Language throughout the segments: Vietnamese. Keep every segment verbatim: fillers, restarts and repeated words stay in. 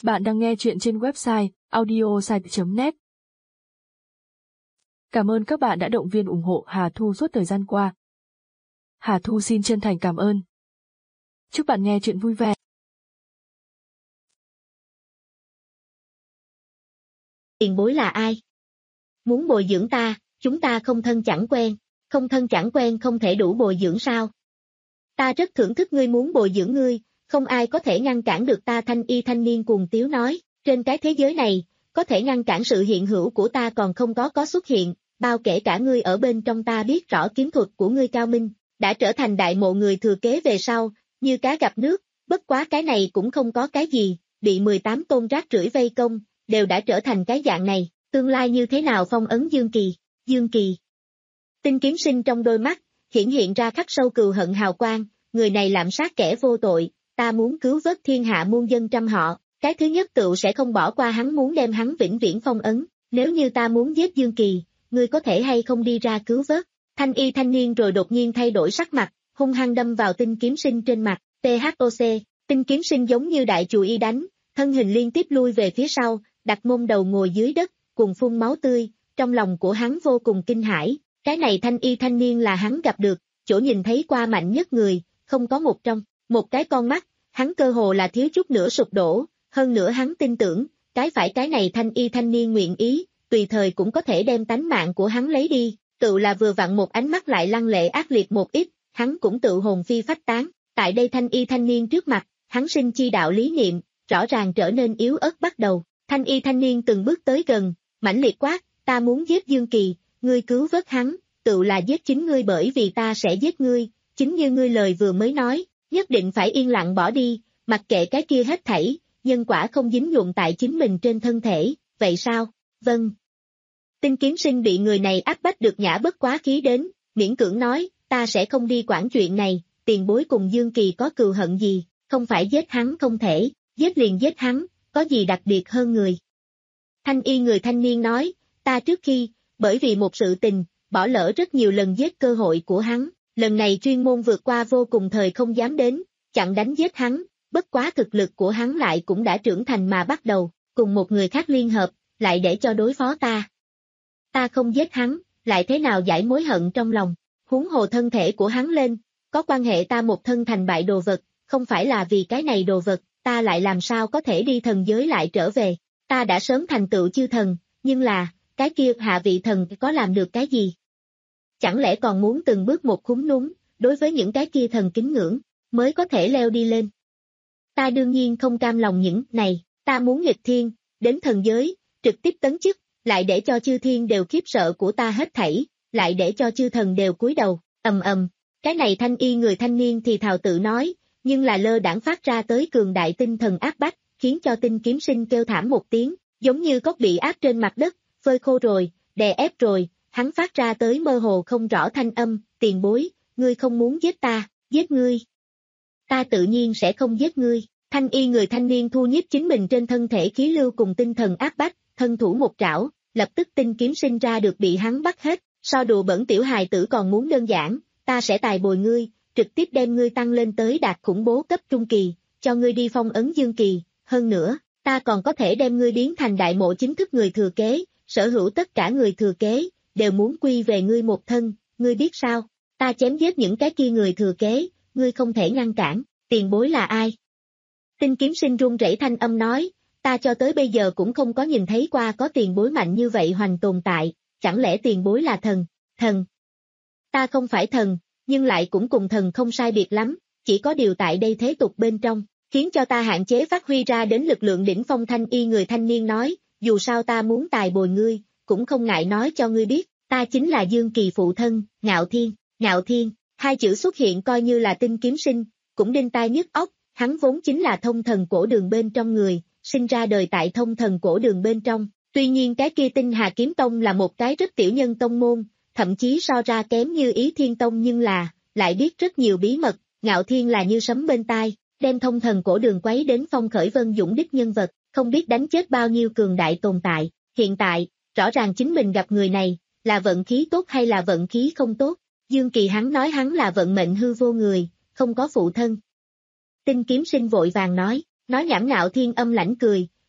Bạn đang nghe chuyện trên website audiosite chấm net. Cảm ơn các bạn đã động viên ủng hộ Hà Thu suốt thời gian qua. Hà Thu xin chân thành cảm ơn. Chúc bạn nghe chuyện vui vẻ. Tiền bối là ai? Muốn bồi dưỡng ta, chúng ta không thân chẳng quen, không thân chẳng quen không thể đủ bồi dưỡng sao? Ta rất thưởng thức ngươi muốn bồi dưỡng ngươi, không ai có thể ngăn cản được ta. Thanh y thanh niên cuồng tiếu nói, trên cái thế giới này, có thể ngăn cản sự hiện hữu của ta còn không có có xuất hiện, bao kể cả ngươi ở bên trong. Ta biết rõ kiếm thuật của ngươi cao minh, đã trở thành đại mộ người thừa kế về sau, như cá gặp nước, bất quá cái này cũng không có cái gì, bị mười tám tôn rác rưởi vây công, đều đã trở thành cái dạng này, tương lai như thế nào phong ấn Dương Kỳ, Dương Kỳ. Tinh Kiếm Sinh trong đôi mắt, hiển hiện ra khắc sâu cừu hận hào quang, người này lạm sát kẻ vô tội, ta muốn cứu vớt thiên hạ muôn dân trăm họ, cái thứ nhất tựu sẽ không bỏ qua hắn, muốn đem hắn vĩnh viễn phong ấn, nếu như ta muốn giết Dương Kỳ, ngươi có thể hay không đi ra cứu vớt? Thanh y thanh niên rồi đột nhiên thay đổi sắc mặt, hung hăng đâm vào Tinh Kiếm Sinh trên mặt, tê hát ô xê, Tinh Kiếm Sinh giống như đại chù y đánh, thân hình liên tiếp lui về phía sau, đặt mông đầu ngồi dưới đất, cùng phun máu tươi, trong lòng của hắn vô cùng kinh hãi, cái này thanh y thanh niên là hắn gặp được, chỗ nhìn thấy qua mạnh nhất người, không có một trong, một cái con mắt, hắn cơ hồ là thiếu chút nữa sụp đổ, hơn nữa hắn tin tưởng, cái phải cái này thanh y thanh niên nguyện ý, tùy thời cũng có thể đem tánh mạng của hắn lấy đi, tự là vừa vặn một ánh mắt lại lăng lệ ác liệt một ít, hắn cũng tự hồn phi phách tán, tại đây thanh y thanh niên trước mặt, hắn sinh chi đạo lý niệm, rõ ràng trở nên yếu ớt bắt đầu, thanh y thanh niên từng bước tới gần, mãnh liệt quát, ta muốn giết Dương Kỳ, ngươi cứu vớt hắn, tự là giết chính ngươi bởi vì ta sẽ giết ngươi, chính như ngươi lời vừa mới nói, nhất định phải yên lặng bỏ đi, mặc kệ cái kia hết thảy, nhân quả không dính dụng tại chính mình trên thân thể, vậy sao? Vâng. Tinh Kiếm Sinh bị người này áp bách được nhã bất quá khí đến, miễn cưỡng nói, ta sẽ không đi quản chuyện này, tiền bối cùng Dương Kỳ có cừu hận gì, không phải giết hắn không thể, giết liền giết hắn, có gì đặc biệt hơn người. Thanh y người thanh niên nói, ta trước khi, bởi vì một sự tình, bỏ lỡ rất nhiều lần giết cơ hội của hắn, lần này chuyên môn vượt qua vô cùng thời không dám đến, chặn đánh giết hắn, bất quá thực lực của hắn lại cũng đã trưởng thành mà bắt đầu, cùng một người khác liên hợp, lại để cho đối phó ta. Ta không giết hắn, lại thế nào giải mối hận trong lòng, huống hồ thân thể của hắn lên, có quan hệ ta một thân thành bại đồ vật, không phải là vì cái này đồ vật, ta lại làm sao có thể đi thần giới lại trở về, ta đã sớm thành tựu chư thần, nhưng là, cái kia hạ vị thần có làm được cái gì? Chẳng lẽ còn muốn từng bước một khúm núm, đối với những cái kia thần kính ngưỡng, mới có thể leo đi lên. Ta đương nhiên không cam lòng những này, ta muốn nghịch thiên, đến thần giới, trực tiếp tấn chức, lại để cho chư thiên đều khiếp sợ của ta hết thảy, lại để cho chư thần đều cúi đầu, ầm ầm, cái này thanh y người thanh niên thì thào tự nói, nhưng là lơ đãng phát ra tới cường đại tinh thần áp bách, khiến cho Tinh Kiếm Sinh kêu thảm một tiếng, giống như cốc bị áp trên mặt đất, phơi khô rồi, đè ép rồi, hắn phát ra tới mơ hồ không rõ thanh âm, tiền bối, ngươi không muốn giết ta, giết ngươi. Ta tự nhiên sẽ không giết ngươi, thanh y người thanh niên thu nhiếp chính mình trên thân thể khí lưu cùng tinh thần áp bách, thân thủ một trảo, lập tức Tinh Kiếm Sinh ra được bị hắn bắt hết, so đùa bẩn tiểu hài tử còn muốn đơn giản, ta sẽ tài bồi ngươi, trực tiếp đem ngươi tăng lên tới đạt khủng bố cấp trung kỳ, cho ngươi đi phong ấn Dương Kỳ, hơn nữa, ta còn có thể đem ngươi biến thành đại mộ chính thức người thừa kế, sở hữu tất cả người thừa kế, đều muốn quy về ngươi một thân, ngươi biết sao, ta chém giết những cái kia người thừa kế, ngươi không thể ngăn cản, tiền bối là ai? Tinh Kiếm Sinh run rẩy thanh âm nói, ta cho tới bây giờ cũng không có nhìn thấy qua có tiền bối mạnh như vậy hoành tồn tại, chẳng lẽ tiền bối là thần, thần? Ta không phải thần, nhưng lại cũng cùng thần không sai biệt lắm, chỉ có điều tại đây thế tục bên trong, khiến cho ta hạn chế phát huy ra đến lực lượng đỉnh phong. Thanh y người thanh niên nói, dù sao ta muốn tài bồi ngươi, cũng không ngại nói cho ngươi biết, ta chính là Dương Kỳ phụ thân, Ngạo Thiên, Ngạo Thiên, hai chữ xuất hiện coi như là Tinh Kiếm Sinh, cũng đinh tai nhức óc, hắn vốn chính là thông thần cổ đường bên trong người, sinh ra đời tại thông thần cổ đường bên trong, tuy nhiên cái kia Tinh Hà Kiếm Tông là một cái rất tiểu nhân tông môn, thậm chí so ra kém như Ý Thiên Tông nhưng là, lại biết rất nhiều bí mật, Ngạo Thiên là như sấm bên tai, đem thông thần cổ đường quấy đến phong khởi vân dũng đích nhân vật, không biết đánh chết bao nhiêu cường đại tồn tại, hiện tại, rõ ràng chính mình gặp người này, là vận khí tốt hay là vận khí không tốt, Dương Kỳ hắn nói hắn là vận mệnh hư vô người, không có phụ thân. Tinh Kiếm Sinh vội vàng nói, nói nhảm. Ngạo Thiên âm lãnh cười,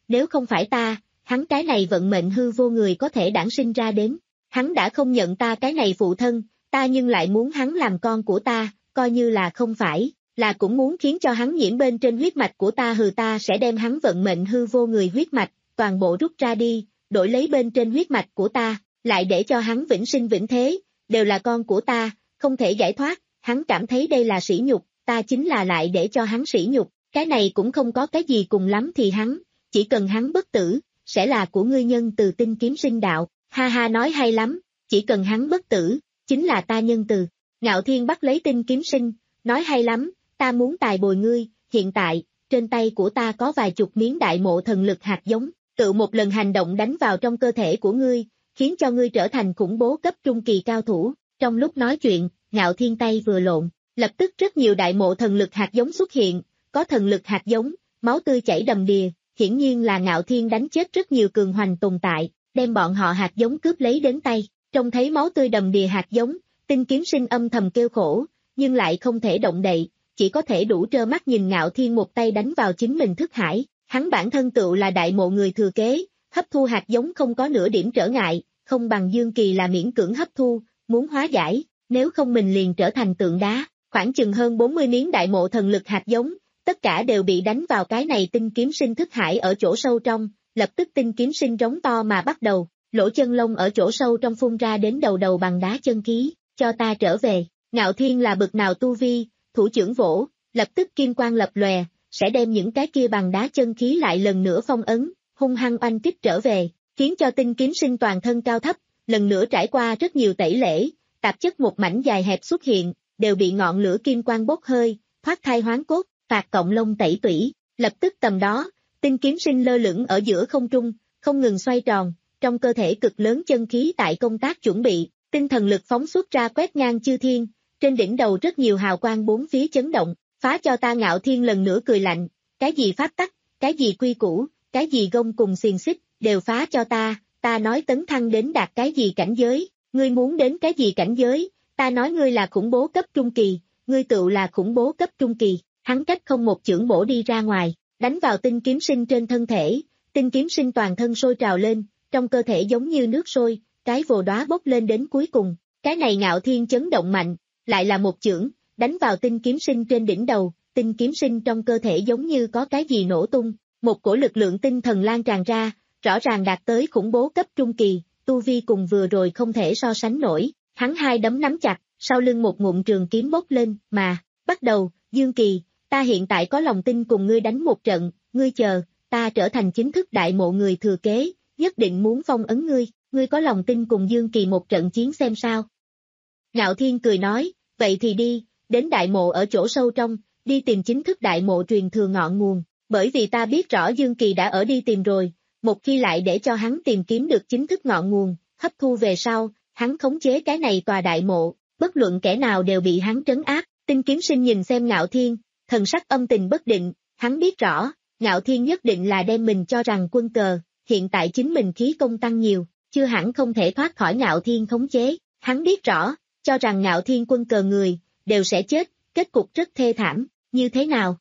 nếu không phải ta, hắn cái này vận mệnh hư vô người có thể đản sinh ra đến. Hắn đã không nhận ta cái này phụ thân, ta nhưng lại muốn hắn làm con của ta, coi như là không phải, là cũng muốn khiến cho hắn nhiễm bên trên huyết mạch của ta hừ ta sẽ đem hắn vận mệnh hư vô người huyết mạch, toàn bộ rút ra đi, đổi lấy bên trên huyết mạch của ta, lại để cho hắn vĩnh sinh vĩnh thế, đều là con của ta, không thể giải thoát, hắn cảm thấy đây là sỉ nhục, ta chính là lại để cho hắn sỉ nhục, cái này cũng không có cái gì cùng lắm thì hắn, chỉ cần hắn bất tử, sẽ là của ngươi nhân từ tinh kiếm sinh đạo, ha ha nói hay lắm, chỉ cần hắn bất tử, chính là ta nhân từ. Ngạo Thiên bắt lấy tinh kiếm sinh, nói hay lắm, ta muốn tài bồi ngươi, hiện tại, trên tay của ta có vài chục miếng đại mộ thần lực hạt giống, tự một lần hành động đánh vào trong cơ thể của ngươi, khiến cho ngươi trở thành khủng bố cấp trung kỳ cao thủ. Trong lúc nói chuyện, Ngạo Thiên tay vừa lộn, lập tức rất nhiều đại mộ thần lực hạt giống xuất hiện, có thần lực hạt giống, máu tươi chảy đầm đìa, hiển nhiên là Ngạo Thiên đánh chết rất nhiều cường hoành tồn tại, đem bọn họ hạt giống cướp lấy đến tay, trông thấy máu tươi đầm đìa hạt giống, tinh kiếm sinh âm thầm kêu khổ, nhưng lại không thể động đậy, chỉ có thể đủ trơ mắt nhìn Ngạo Thiên một tay đánh vào chính mình thức hải, hắn bản thân tựu là đại mộ người thừa kế, hấp thu hạt giống không có nửa điểm trở ngại, không bằng Dương Kỳ là miễn cưỡng hấp thu, muốn hóa giải, nếu không mình liền trở thành tượng đá, khoảng chừng hơn bốn mươi miếng đại mộ thần lực hạt giống, tất cả đều bị đánh vào cái này tinh kiếm sinh thức hải ở chỗ sâu trong, lập tức tinh kiếm sinh rống to mà bắt đầu, lỗ chân lông ở chỗ sâu trong phun ra đến đầu đầu bằng đá chân khí, cho ta trở về, Ngạo Thiên là bực nào tu vi, thủ trưởng vỗ, lập tức kim quang lập lòe, sẽ đem những cái kia bằng đá chân khí lại lần nữa phong ấn, hung hăng oanh kích trở về, khiến cho tinh kiếm sinh toàn thân cao thấp, lần nữa trải qua rất nhiều tẩy lễ, tạp chất một mảnh dài hẹp xuất hiện, đều bị ngọn lửa kim quang bốc hơi, thoát thai hoán cốt, phạt cộng lông tẩy tủy, lập tức tầm đó, tinh kiếm sinh lơ lửng ở giữa không trung, không ngừng xoay tròn, trong cơ thể cực lớn chân khí tại công tác chuẩn bị, tinh thần lực phóng xuất ra quét ngang chư thiên, trên đỉnh đầu rất nhiều hào quang bốn phía chấn động, phá cho ta. Ngạo Thiên lần nữa cười lạnh, cái gì pháp tắc, cái gì quy củ, cái gì gông cùng xiềng xích, đều phá cho ta, ta nói tấn thăng đến đạt cái gì cảnh giới, ngươi muốn đến cái gì cảnh giới, ta nói ngươi là khủng bố cấp trung kỳ, ngươi tựu là khủng bố cấp trung kỳ, hắn cách không một chưởng bổ đi ra ngoài, đánh vào tinh kiếm sinh trên thân thể, tinh kiếm sinh toàn thân sôi trào lên, trong cơ thể giống như nước sôi, cái vồ đóa bốc lên đến cuối cùng, cái này Ngạo Thiên chấn động mạnh, lại là một chưởng, đánh vào tinh kiếm sinh trên đỉnh đầu, tinh kiếm sinh trong cơ thể giống như có cái gì nổ tung, một cổ lực lượng tinh thần lan tràn ra, rõ ràng đạt tới khủng bố cấp trung kỳ, tu vi cùng vừa rồi không thể so sánh nổi, hắn hai đấm nắm chặt, sau lưng một ngụm trường kiếm bốc lên, mà, bắt đầu, Dương Kỳ, ta hiện tại có lòng tin cùng ngươi đánh một trận, ngươi chờ, ta trở thành chính thức đại mộ người thừa kế, nhất định muốn phong ấn ngươi, ngươi có lòng tin cùng Dương Kỳ một trận chiến xem sao. Ngạo Thiên cười nói, vậy thì đi, đến đại mộ ở chỗ sâu trong, đi tìm chính thức đại mộ truyền thừa ngọn nguồn, bởi vì ta biết rõ Dương Kỳ đã ở đi tìm rồi, một khi lại để cho hắn tìm kiếm được chính thức ngọn nguồn, hấp thu về sau, hắn khống chế cái này tòa đại mộ, bất luận kẻ nào đều bị hắn trấn áp. Tinh kiếm sinh nhìn xem Ngạo Thiên, thần sắc âm tình bất định, hắn biết rõ, Ngạo Thiên nhất định là đem mình cho rằng quân cờ, hiện tại chính mình khí công tăng nhiều, chưa hẳn không thể thoát khỏi Ngạo Thiên khống chế, hắn biết rõ, cho rằng Ngạo Thiên quân cờ người, đều sẽ chết, kết cục rất thê thảm, như thế nào?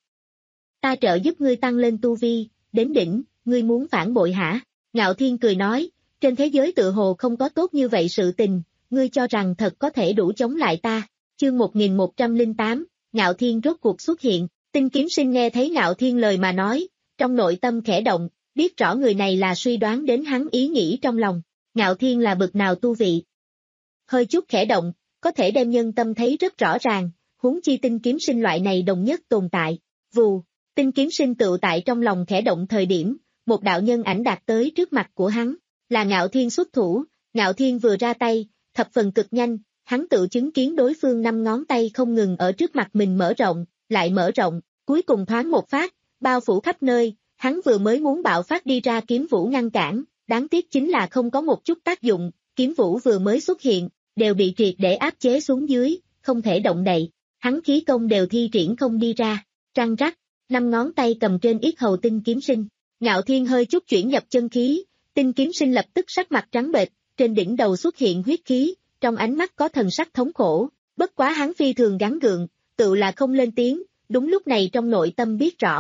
Ta trợ giúp ngươi tăng lên tu vi, đến đỉnh, ngươi muốn phản bội hả? Ngạo Thiên cười nói, trên thế giới tự hồ không có tốt như vậy sự tình, ngươi cho rằng thật có thể đủ chống lại ta. Chương một nghìn một trăm lẻ tám, Ngạo Thiên rốt cuộc xuất hiện, tinh kiếm sinh nghe thấy Ngạo Thiên lời mà nói, trong nội tâm khẽ động, biết rõ người này là suy đoán đến hắn ý nghĩ trong lòng, Ngạo Thiên là bực nào tu vị. Hơi chút khẽ động, có thể đem nhân tâm thấy rất rõ ràng, huống chi tinh kiếm sinh loại này đồng nhất tồn tại, vù, tinh kiếm sinh tự tại trong lòng khẽ động thời điểm, một đạo nhân ảnh đạt tới trước mặt của hắn, là Ngạo Thiên xuất thủ, Ngạo Thiên vừa ra tay, thập phần cực nhanh, hắn tự chứng kiến đối phương năm ngón tay không ngừng ở trước mặt mình mở rộng, lại mở rộng, cuối cùng thoáng một phát, bao phủ khắp nơi, hắn vừa mới muốn bạo phát đi ra kiếm vũ ngăn cản, đáng tiếc chính là không có một chút tác dụng, kiếm vũ vừa mới xuất hiện, đều bị triệt để áp chế xuống dưới, không thể động đậy, hắn khí công đều thi triển không đi ra, răng rắc, năm ngón tay cầm trên yết hầu tinh kiếm sinh, Ngạo Thiên hơi chút chuyển nhập chân khí, tinh kiếm sinh lập tức sắc mặt trắng bệch, trên đỉnh đầu xuất hiện huyết khí, trong ánh mắt có thần sắc thống khổ, bất quá hắn phi thường gắng gượng, tự là không lên tiếng, đúng lúc này trong nội tâm biết rõ,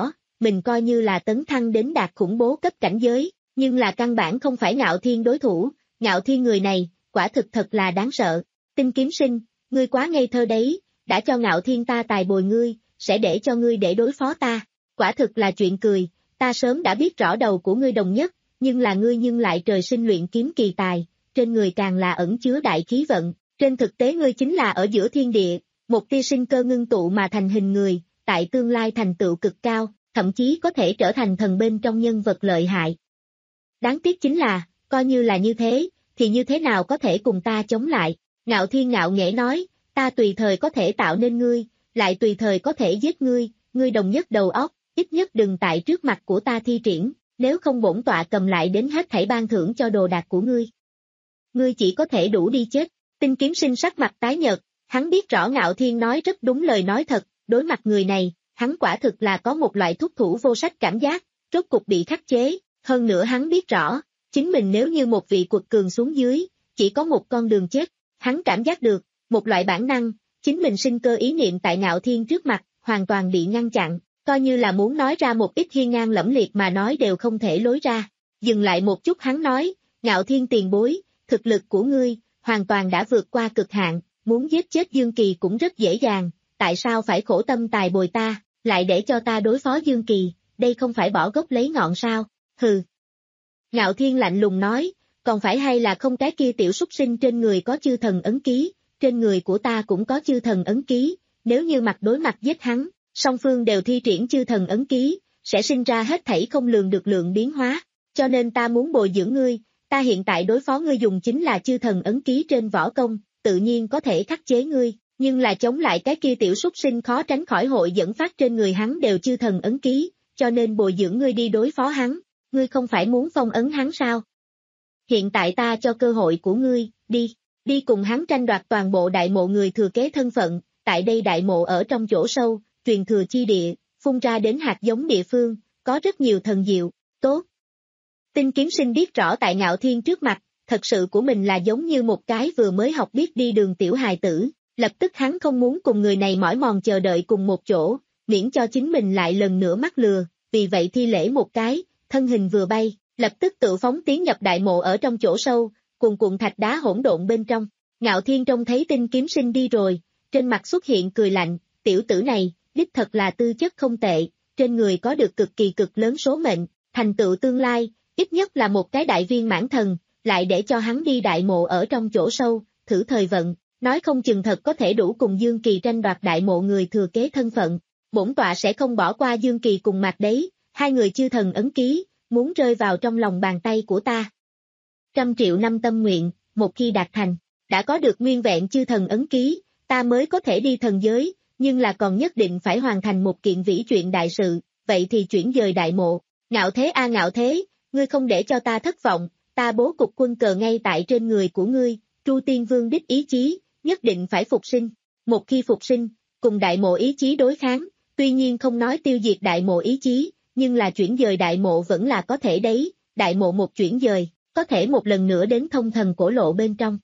mình coi như là tấn thăng đến đạt khủng bố cấp cảnh giới, nhưng là căn bản không phải Ngạo Thiên đối thủ, Ngạo Thiên người này, quả thực thật là đáng sợ. Tinh Kiếm Sinh, ngươi quá ngây thơ đấy, đã cho Ngạo Thiên ta tài bồi ngươi, sẽ để cho ngươi để đối phó ta. Quả thực là chuyện cười, ta sớm đã biết rõ đầu của ngươi đồng nhất, nhưng là ngươi nhưng lại trời sinh luyện kiếm kỳ tài, trên người càng là ẩn chứa đại khí vận, trên thực tế ngươi chính là ở giữa thiên địa, một tia sinh cơ ngưng tụ mà thành hình người, tại tương lai thành tựu cực cao, thậm chí có thể trở thành thần bên trong nhân vật lợi hại. Đáng tiếc chính là, coi như là như thế, thì như thế nào có thể cùng ta chống lại? Ngạo Thiên ngạo nghễ nói, ta tùy thời có thể tạo nên ngươi, lại tùy thời có thể giết ngươi, ngươi đồng nhất đầu óc, ít nhất đừng tại trước mặt của ta thi triển, nếu không bổn tọa cầm lại đến hết thảy ban thưởng cho đồ đạc của ngươi. Ngươi chỉ có thể đủ đi chết. Tinh Kiếm Sinh sắc mặt tái nhợt, hắn biết rõ Ngạo Thiên nói rất đúng lời nói thật, đối mặt người này, hắn quả thực là có một loại thúc thủ vô sách cảm giác, rốt cục bị khắc chế, hơn nữa hắn biết rõ, chính mình nếu như một vị quật cường xuống dưới, chỉ có một con đường chết, hắn cảm giác được, một loại bản năng, chính mình sinh cơ ý niệm tại Ngạo Thiên trước mặt, hoàn toàn bị ngăn chặn, coi như là muốn nói ra một ít hiên ngang lẫm liệt mà nói đều không thể lối ra. Dừng lại một chút hắn nói, Ngạo Thiên tiền bối, thực lực của ngươi, hoàn toàn đã vượt qua cực hạn, muốn giết chết Dương Kỳ cũng rất dễ dàng, tại sao phải khổ tâm tài bồi ta, lại để cho ta đối phó Dương Kỳ, đây không phải bỏ gốc lấy ngọn sao, hừ. Ngạo Thiên lạnh lùng nói, còn phải hay là không cái kia tiểu súc sinh trên người có chư thần ấn ký, trên người của ta cũng có chư thần ấn ký, nếu như mặt đối mặt giết hắn, song phương đều thi triển chư thần ấn ký, sẽ sinh ra hết thảy không lường được lượng biến hóa, cho nên ta muốn bồi dưỡng ngươi, ta hiện tại đối phó ngươi dùng chính là chư thần ấn ký trên võ công, tự nhiên có thể khắc chế ngươi, nhưng là chống lại cái kia tiểu súc sinh khó tránh khỏi hội dẫn phát trên người hắn đều chư thần ấn ký, cho nên bồi dưỡng ngươi đi đối phó hắn, ngươi không phải muốn phong ấn hắn sao? Hiện tại ta cho cơ hội của ngươi, đi, đi cùng hắn tranh đoạt toàn bộ đại mộ người thừa kế thân phận, tại đây đại mộ ở trong chỗ sâu, truyền thừa chi địa, phun ra đến hạt giống địa phương, có rất nhiều thần diệu, tốt. Tinh Kiếm Sinh biết rõ tại Ngạo Thiên trước mặt, thật sự của mình là giống như một cái vừa mới học biết đi đường tiểu hài tử, lập tức hắn không muốn cùng người này mỏi mòn chờ đợi cùng một chỗ, miễn cho chính mình lại lần nữa mắc lừa, vì vậy thi lễ một cái, thân hình vừa bay, lập tức tự phóng tiến nhập đại mộ ở trong chỗ sâu, cuồn cuộn thạch đá hỗn độn bên trong. Ngạo Thiên trông thấy Tinh Kiếm Sinh đi rồi, trên mặt xuất hiện cười lạnh, tiểu tử này, đích thật là tư chất không tệ, trên người có được cực kỳ cực lớn số mệnh, thành tựu tương lai, ít nhất là một cái đại viên mãn thần, lại để cho hắn đi đại mộ ở trong chỗ sâu, thử thời vận, nói không chừng thật có thể đủ cùng Dương Kỳ tranh đoạt đại mộ người thừa kế thân phận, bổn tọa sẽ không bỏ qua Dương Kỳ cùng Mạc đấy, hai người chư thần ấn ký, muốn rơi vào trong lòng bàn tay của ta. Trăm triệu năm tâm nguyện, một khi đạt thành, đã có được nguyên vẹn chư thần ấn ký, ta mới có thể đi thần giới, nhưng là còn nhất định phải hoàn thành một kiện vĩ chuyện đại sự, vậy thì chuyển dời đại mộ. Ngạo Thế a Ngạo Thế, ngươi không để cho ta thất vọng, ta bố cục quân cờ ngay tại trên người của ngươi, Tru Tiên Vương đích ý chí, nhất định phải phục sinh. Một khi phục sinh, cùng đại mộ ý chí đối kháng, tuy nhiên không nói tiêu diệt đại mộ ý chí, nhưng là chuyển dời đại mộ vẫn là có thể đấy, đại mộ một chuyển dời, có thể một lần nữa đến thông thần cổ lộ bên trong.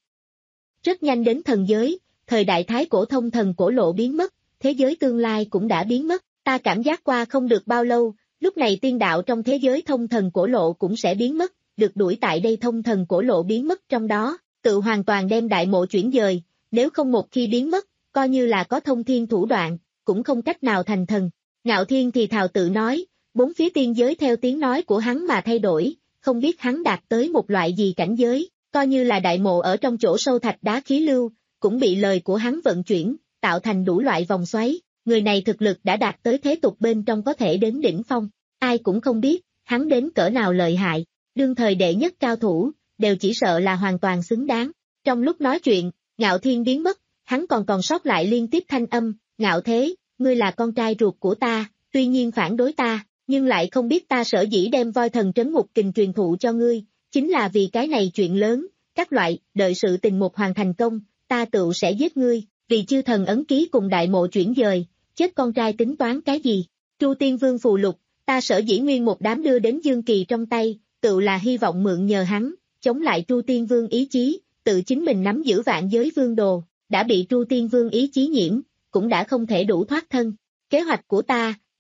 Rất nhanh đến thần giới, thời đại thái cổ thông thần cổ lộ biến mất, thế giới tương lai cũng đã biến mất, ta cảm giác qua không được bao lâu, lúc này tiên đạo trong thế giới thông thần cổ lộ cũng sẽ biến mất, được đuổi tại đây thông thần cổ lộ biến mất trong đó, tự hoàn toàn đem đại mộ chuyển dời, nếu không một khi biến mất, coi như là có thông thiên thủ đoạn, cũng không cách nào thành thần. Ngạo Thiên thì thào tự nói, bốn phía tiên giới theo tiếng nói của hắn mà thay đổi, không biết hắn đạt tới một loại gì cảnh giới, coi như là đại mộ ở trong chỗ sâu thạch đá khí lưu, cũng bị lời của hắn vận chuyển, tạo thành đủ loại vòng xoáy, người này thực lực đã đạt tới thế tục bên trong có thể đến đỉnh phong, ai cũng không biết, hắn đến cỡ nào lợi hại, đương thời đệ nhất cao thủ, đều chỉ sợ là hoàn toàn xứng đáng. Trong lúc nói chuyện, Ngạo Thiên biến mất, hắn còn còn sót lại liên tiếp thanh âm, Ngạo Thế, ngươi là con trai ruột của ta, tuy nhiên phản đối ta, nhưng lại không biết ta sở dĩ đem voi thần trấn ngục kình truyền thụ cho ngươi, chính là vì cái này chuyện lớn, các loại, đợi sự tình một hoàn thành công, ta tự sẽ giết ngươi, vì chư thần ấn ký cùng đại mộ chuyển dời, chết con trai tính toán cái gì, Tru Tiên Vương phù lục, ta sở dĩ nguyên một đám đưa đến Dương Kỳ trong tay, tự là hy vọng mượn nhờ hắn, chống lại Tru Tiên Vương ý chí, tự chính mình nắm giữ vạn giới vương đồ, đã bị Tru Tiên Vương ý chí nhiễm, cũng đã không thể đủ thoát thân, kế hoạch của ta,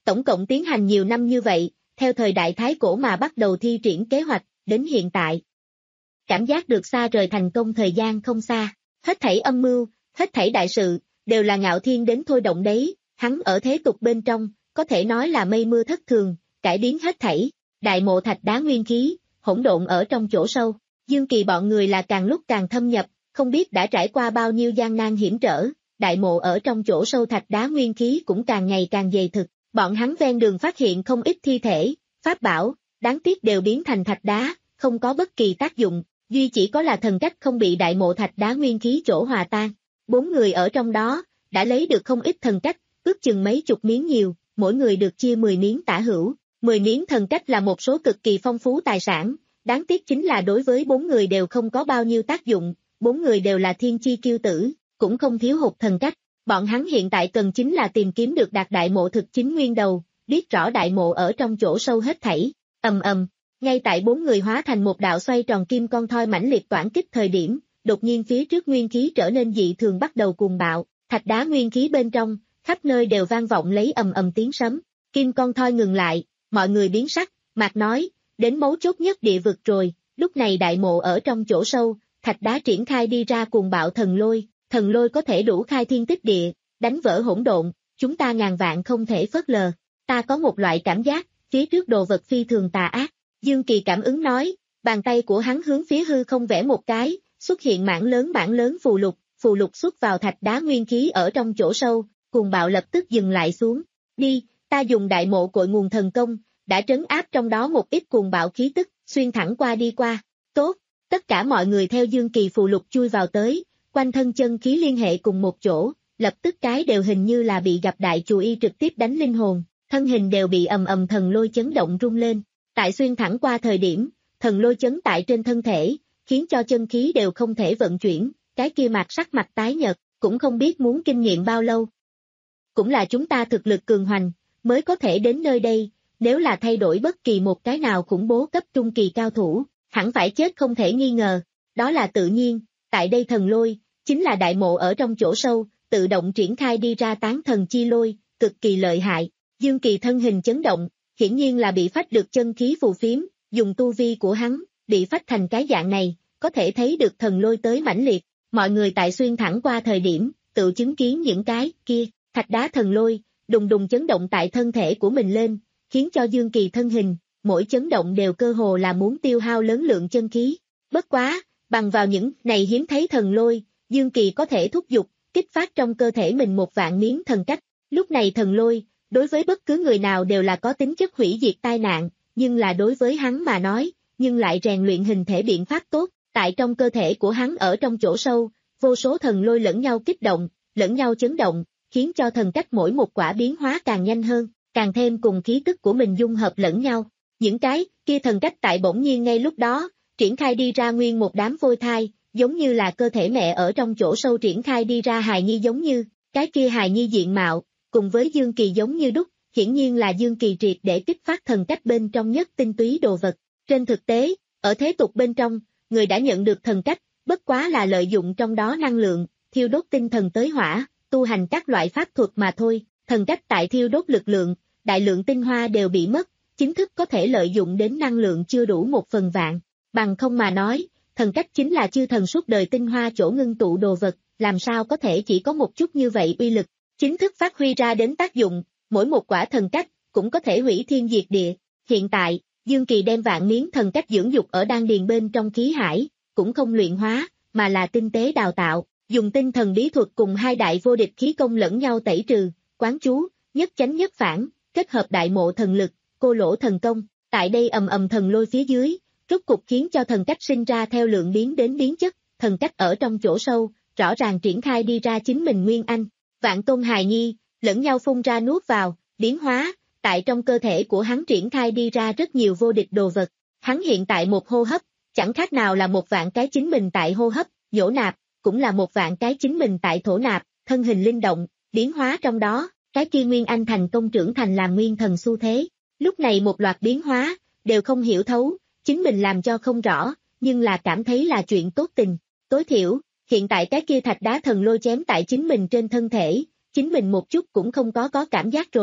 Tổng cộng tiến hành nhiều năm như vậy, theo thời đại Thái Cổ mà bắt đầu thi triển kế hoạch, đến hiện tại. Cảm giác được xa rời thành công thời gian không xa, hết thảy âm mưu, hết thảy đại sự, đều là Ngạo Thiên đến thôi động đấy, hắn ở thế tục bên trong, có thể nói là mây mưa thất thường, cải biến hết thảy, đại mộ thạch đá nguyên khí, hỗn độn ở trong chỗ sâu, Dương Kỳ bọn người là càng lúc càng thâm nhập, không biết đã trải qua bao nhiêu gian nan hiểm trở, đại mộ ở trong chỗ sâu thạch đá nguyên khí cũng càng ngày càng dày thực, bọn hắn ven đường phát hiện không ít thi thể, pháp bảo, đáng tiếc đều biến thành thạch đá, không có bất kỳ tác dụng, duy chỉ có là thần cách không bị đại mộ thạch đá nguyên khí chỗ hòa tan. Bốn người ở trong đó, đã lấy được không ít thần cách, ước chừng mấy chục miếng nhiều, mỗi người được chia mười miếng tả hữu, mười miếng thần cách là một số cực kỳ phong phú tài sản, đáng tiếc chính là đối với bốn người đều không có bao nhiêu tác dụng, bốn người đều là thiên chi kiêu tử, cũng không thiếu hụt thần cách, bọn hắn hiện tại cần chính là tìm kiếm được đạt đại mộ thực chính nguyên đầu, biết rõ đại mộ ở trong chỗ sâu hết thảy, ầm ầm, ngay tại bốn người hóa thành một đạo xoay tròn kim con thoi mãnh liệt toản kích thời điểm, đột nhiên phía trước nguyên khí trở nên dị thường bắt đầu cuồng bạo, thạch đá nguyên khí bên trong, khắp nơi đều vang vọng lấy ầm ầm tiếng sấm, kim con thoi ngừng lại, mọi người biến sắc, Mạc nói, đến mấu chốt nhất địa vực rồi, lúc này đại mộ ở trong chỗ sâu, thạch đá triển khai đi ra cuồng bạo thần lôi, thần lôi có thể đủ khai thiên tích địa, đánh vỡ hỗn độn, chúng ta ngàn vạn không thể phớt lờ, ta có một loại cảm giác, phía trước đồ vật phi thường tà ác, Dương Kỳ cảm ứng nói, bàn tay của hắn hướng phía hư không vẽ một cái, xuất hiện mảng lớn mảng lớn phù lục, phù lục xuất vào thạch đá nguyên khí ở trong chỗ sâu, cuồng bạo lập tức dừng lại xuống, đi, ta dùng đại mộ cội nguồn thần công, đã trấn áp trong đó một ít cuồng bạo khí tức, xuyên thẳng qua đi qua, tốt, tất cả mọi người theo Dương Kỳ phù lục chui vào tới, quanh thân chân khí liên hệ cùng một chỗ, lập tức cái đều hình như là bị gặp đại chù y trực tiếp đánh linh hồn, thân hình đều bị ầm ầm thần lôi chấn động rung lên, tại xuyên thẳng qua thời điểm, thần lôi chấn tại trên thân thể, khiến cho chân khí đều không thể vận chuyển, cái kia mặt sắc mặt tái nhợt, cũng không biết muốn kinh nghiệm bao lâu. Cũng là chúng ta thực lực cường hoành, mới có thể đến nơi đây, nếu là thay đổi bất kỳ một cái nào khủng bố cấp trung kỳ cao thủ, hẳn phải chết không thể nghi ngờ, đó là tự nhiên, tại đây thần lôi, chính là đại mộ ở trong chỗ sâu, tự động triển khai đi ra tán thần chi lôi, cực kỳ lợi hại, Dương Kỳ thân hình chấn động, hiển nhiên là bị phách được chân khí phù phiếm, dùng tu vi của hắn, bị phách thành cái dạng này, có thể thấy được thần lôi tới mãnh liệt, mọi người tại xuyên thẳng qua thời điểm, tự chứng kiến những cái kia, thạch đá thần lôi, đùng đùng chấn động tại thân thể của mình lên, khiến cho Dương Kỳ thân hình, mỗi chấn động đều cơ hồ là muốn tiêu hao lớn lượng chân khí, bất quá, bằng vào những này hiếm thấy thần lôi, Dương Kỳ có thể thúc giục, kích phát trong cơ thể mình một vạn miếng thần cách, lúc này thần lôi, đối với bất cứ người nào đều là có tính chất hủy diệt tai nạn, nhưng là đối với hắn mà nói, nhưng lại rèn luyện hình thể biện pháp tốt, tại trong cơ thể của hắn ở trong chỗ sâu, vô số thần lôi lẫn nhau kích động, lẫn nhau chấn động, khiến cho thần cách mỗi một quả biến hóa càng nhanh hơn, càng thêm cùng khí tức của mình dung hợp lẫn nhau. Những cái kia thần cách tại bỗng nhiên ngay lúc đó, triển khai đi ra nguyên một đám phôi thai, giống như là cơ thể mẹ ở trong chỗ sâu triển khai đi ra hài nhi giống như, cái kia hài nhi diện mạo, cùng với Dương Kỳ giống như đúc, hiển nhiên là Dương Kỳ triệt để kích phát thần cách bên trong nhất tinh túy đồ vật. Trên thực tế, ở thế tục bên trong, người đã nhận được thần cách, bất quá là lợi dụng trong đó năng lượng, thiêu đốt tinh thần tới hỏa, tu hành các loại pháp thuật mà thôi, thần cách tại thiêu đốt lực lượng, đại lượng tinh hoa đều bị mất, chính thức có thể lợi dụng đến năng lượng chưa đủ một phần vạn, bằng không mà nói, thần cách chính là chư thần suốt đời tinh hoa chỗ ngưng tụ đồ vật, làm sao có thể chỉ có một chút như vậy uy lực, chính thức phát huy ra đến tác dụng, mỗi một quả thần cách, cũng có thể hủy thiên diệt địa, hiện tại, Dương Kỳ đem vạn miếng thần cách dưỡng dục ở đan điền bên trong khí hải, cũng không luyện hóa, mà là tinh tế đào tạo, dùng tinh thần bí thuật cùng hai đại vô địch khí công lẫn nhau tẩy trừ, quán chú, nhất chánh nhất phản, kết hợp đại mộ thần lực, cô lỗ thần công, tại đây ầm ầm thần lôi phía dưới, rốt cục khiến cho thần cách sinh ra theo lượng biến đến biến chất, thần cách ở trong chỗ sâu, rõ ràng triển khai đi ra chính mình nguyên anh, vạn tôn hài nhi, lẫn nhau phun ra nuốt vào, biến hóa, tại trong cơ thể của hắn triển khai đi ra rất nhiều vô địch đồ vật, hắn hiện tại một hô hấp, chẳng khác nào là một vạn cái chính mình tại hô hấp, nhổ nạp, cũng là một vạn cái chính mình tại thổ nạp, thân hình linh động, biến hóa trong đó, cái kia nguyên anh thành công trưởng thành làm nguyên thần xu thế, lúc này một loạt biến hóa, đều không hiểu thấu, chính mình làm cho không rõ, nhưng là cảm thấy là chuyện tốt tình, tối thiểu, hiện tại cái kia thạch đá thần lôi chém tại chính mình trên thân thể, chính mình một chút cũng không có có cảm giác rồi,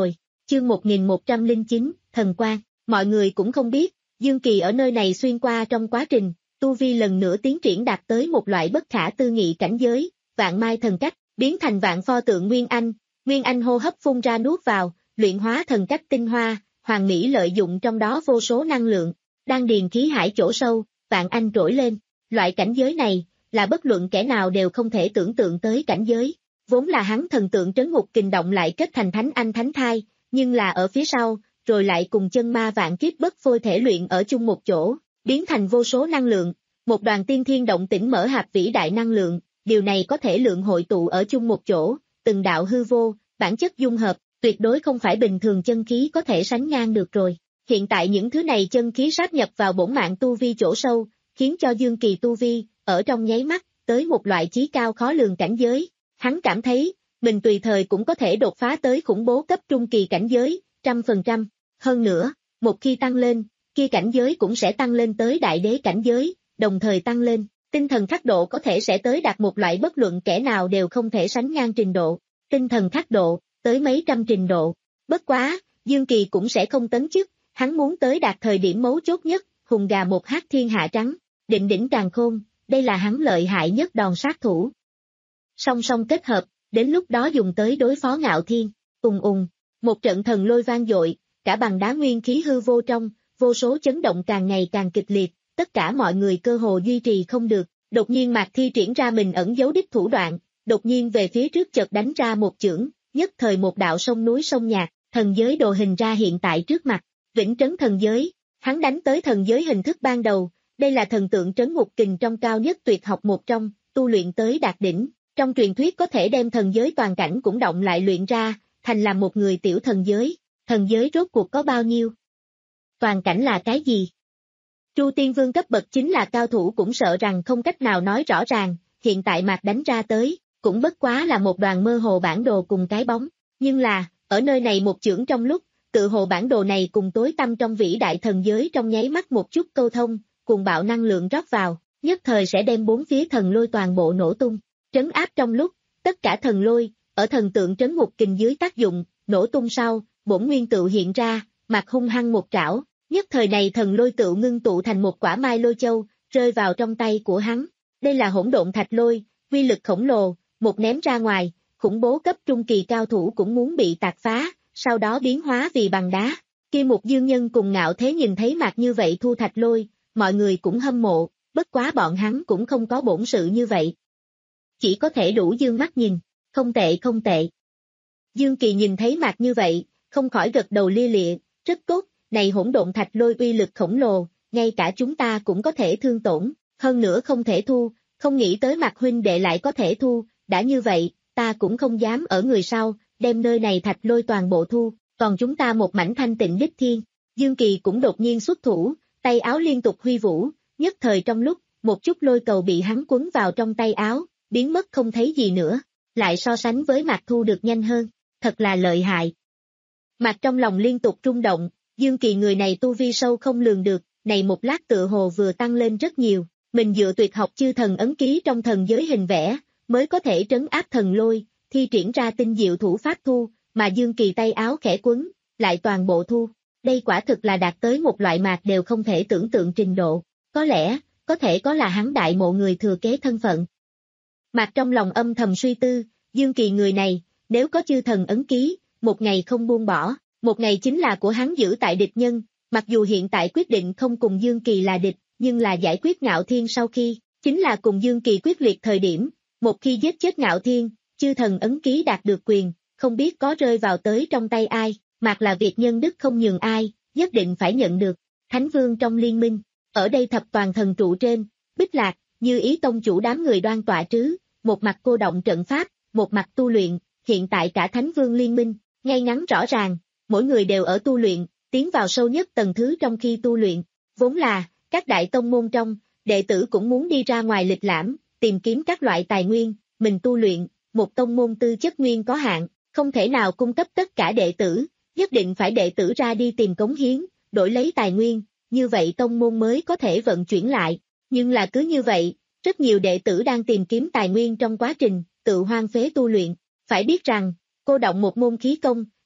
Chương một nghìn một trăm lẻ chín, Thần Quang. Mọi người cũng không biết, Dương Kỳ ở nơi này xuyên qua trong quá trình, tu vi lần nữa tiến triển đạt tới một loại bất khả tư nghị cảnh giới, vạn mai thần cách, biến thành vạn pho tượng Nguyên Anh, Nguyên Anh hô hấp phun ra nuốt vào, luyện hóa thần cách tinh hoa, hoàn mỹ lợi dụng trong đó vô số năng lượng, đan điền khí hải chỗ sâu, vạn anh trỗi lên, loại cảnh giới này, là bất luận kẻ nào đều không thể tưởng tượng tới cảnh giới, vốn là hắn thần tượng trấn ngục kình động lại kết thành thánh anh thánh thai, nhưng là ở phía sau, rồi lại cùng chân ma vạn kiếp bất phôi thể luyện ở chung một chỗ, biến thành vô số năng lượng, một đoàn tiên thiên động tĩnh mở hạp vĩ đại năng lượng, điều này có thể lượng hội tụ ở chung một chỗ, từng đạo hư vô, bản chất dung hợp, tuyệt đối không phải bình thường chân khí có thể sánh ngang được rồi. Hiện tại những thứ này chân khí sáp nhập vào bổn mạng tu vi chỗ sâu, khiến cho Dương Kỳ tu vi, ở trong nháy mắt, tới một loại chí cao khó lường cảnh giới. Hắn cảm thấy, mình tùy thời cũng có thể đột phá tới khủng bố cấp trung kỳ cảnh giới, trăm phần trăm. Hơn nữa, một khi tăng lên, kia cảnh giới cũng sẽ tăng lên tới đại đế cảnh giới, đồng thời tăng lên, tinh thần khắc độ có thể sẽ tới đạt một loại bất luận kẻ nào đều không thể sánh ngang trình độ. Tinh thần khắc độ, tới mấy trăm trình độ. Bất quá, Dương Kỳ cũng sẽ không tấn chức, hắn muốn tới đạt thời điểm mấu chốt nhất, hùng gà một hát thiên hạ trắng, định đỉnh càn khôn, đây là hắn lợi hại nhất đòn sát thủ. Song song kết hợp, đến lúc đó dùng tới đối phó Ngạo Thiên, ùng ùng, một trận thần lôi vang dội, cả bằng đá nguyên khí hư vô trong, vô số chấn động càng ngày càng kịch liệt, tất cả mọi người cơ hồ duy trì không được, đột nhiên Mạc thi triển ra mình ẩn giấu đích thủ đoạn, đột nhiên về phía trước chợt đánh ra một chưởng, nhất thời một đạo sông núi sông nhạc, thần giới đồ hình ra hiện tại trước mặt, vĩnh trấn thần giới, hắn đánh tới thần giới hình thức ban đầu, đây là thần tượng trấn ngục kình trong cao nhất tuyệt học một trong, tu luyện tới đạt đỉnh, trong truyền thuyết có thể đem thần giới toàn cảnh cũng động lại luyện ra, thành làm một người tiểu thần giới, thần giới rốt cuộc có bao nhiêu? Toàn cảnh là cái gì? Tru Tiên Vương cấp bậc chính là cao thủ cũng sợ rằng không cách nào nói rõ ràng, hiện tại Mạc đánh ra tới, cũng bất quá là một đoàn mơ hồ bản đồ cùng cái bóng, nhưng là, ở nơi này một chưởng trong lúc, tự hồ bản đồ này cùng tối tăm trong vĩ đại thần giới trong nháy mắt một chút câu thông, cùng bạo năng lượng rót vào, nhất thời sẽ đem bốn phía thần lôi toàn bộ nổ tung, trấn áp trong lúc, tất cả thần lôi, ở thần tượng trấn ngục kình dưới tác dụng, nổ tung sau, bổn nguyên tựu hiện ra, Mạc hung hăng một trảo, nhất thời này thần lôi tựu ngưng tụ thành một quả mai lôi châu, rơi vào trong tay của hắn, đây là hỗn độn thạch lôi, uy lực khổng lồ, một ném ra ngoài, khủng bố cấp trung kỳ cao thủ cũng muốn bị tạc phá, sau đó biến hóa vì bằng đá. Kia một dương nhân cùng Ngạo Thế nhìn thấy Mạc như vậy thu thạch lôi, mọi người cũng hâm mộ, bất quá bọn hắn cũng không có bổn sự như vậy. Chỉ có thể đủ dương mắt nhìn, không tệ không tệ. Dương Kỳ nhìn thấy Mạc như vậy, không khỏi gật đầu lia lịa, rất tốt, này hỗn độn thạch lôi uy lực khổng lồ, ngay cả chúng ta cũng có thể thương tổn, hơn nữa không thể thu, không nghĩ tới Mạc huynh đệ lại có thể thu, đã như vậy, ta cũng không dám ở người sau, đem nơi này thạch lôi toàn bộ thu, còn chúng ta một mảnh thanh tịnh đích thiên. Dương Kỳ cũng đột nhiên xuất thủ, tay áo liên tục huy vũ, nhất thời trong lúc, một chút lôi cầu bị hắn quấn vào trong tay áo, biến mất không thấy gì nữa, lại so sánh với Mạc thu được nhanh hơn, thật là lợi hại. Mạc trong lòng liên tục rung động, Dương Kỳ người này tu vi sâu không lường được, này một lát tựa hồ vừa tăng lên rất nhiều, mình dựa tuyệt học chư thần ấn ký trong thần giới hình vẽ, mới có thể trấn áp thần lôi, thi triển ra tinh diệu thủ pháp thu, mà Dương Kỳ tay áo khẽ quấn, lại toàn bộ thu. Đây quả thực là đạt tới một loại Mạc đều không thể tưởng tượng trình độ, có lẽ, có thể có là hắn đại mộ người thừa kế thân phận. Mạc trong lòng âm thầm suy tư, Dương Kỳ người này, nếu có chư thần ấn ký, một ngày không buông bỏ, một ngày chính là của hắn giữ tại địch nhân, mặc dù hiện tại quyết định không cùng Dương Kỳ là địch, nhưng là giải quyết Ngạo Thiên sau khi, chính là cùng Dương Kỳ quyết liệt thời điểm, một khi giết chết Ngạo Thiên, chư thần ấn ký đạt được quyền, không biết có rơi vào tới trong tay ai, Mạc là việc nhân đức không nhường ai, nhất định phải nhận được. Thánh Vương trong liên minh, ở đây thập toàn thần trụ trên, Bích Lạc, Như Ý tông chủ đám người đoan tọa trứ, một mặt cô động trận pháp, một mặt tu luyện, hiện tại cả Thánh Vương liên minh, ngay ngắn rõ ràng, mỗi người đều ở tu luyện, tiến vào sâu nhất tầng thứ trong khi tu luyện, vốn là, các đại tông môn trong, đệ tử cũng muốn đi ra ngoài lịch lãm, tìm kiếm các loại tài nguyên, mình tu luyện, một tông môn tư chất nguyên có hạn, không thể nào cung cấp tất cả đệ tử, nhất định phải đệ tử ra đi tìm cống hiến, đổi lấy tài nguyên, như vậy tông môn mới có thể vận chuyển lại, nhưng là cứ như vậy, rất nhiều đệ tử đang tìm kiếm tài nguyên trong quá trình, tự hoang phế tu luyện, phải biết rằng, cô động một môn khí công,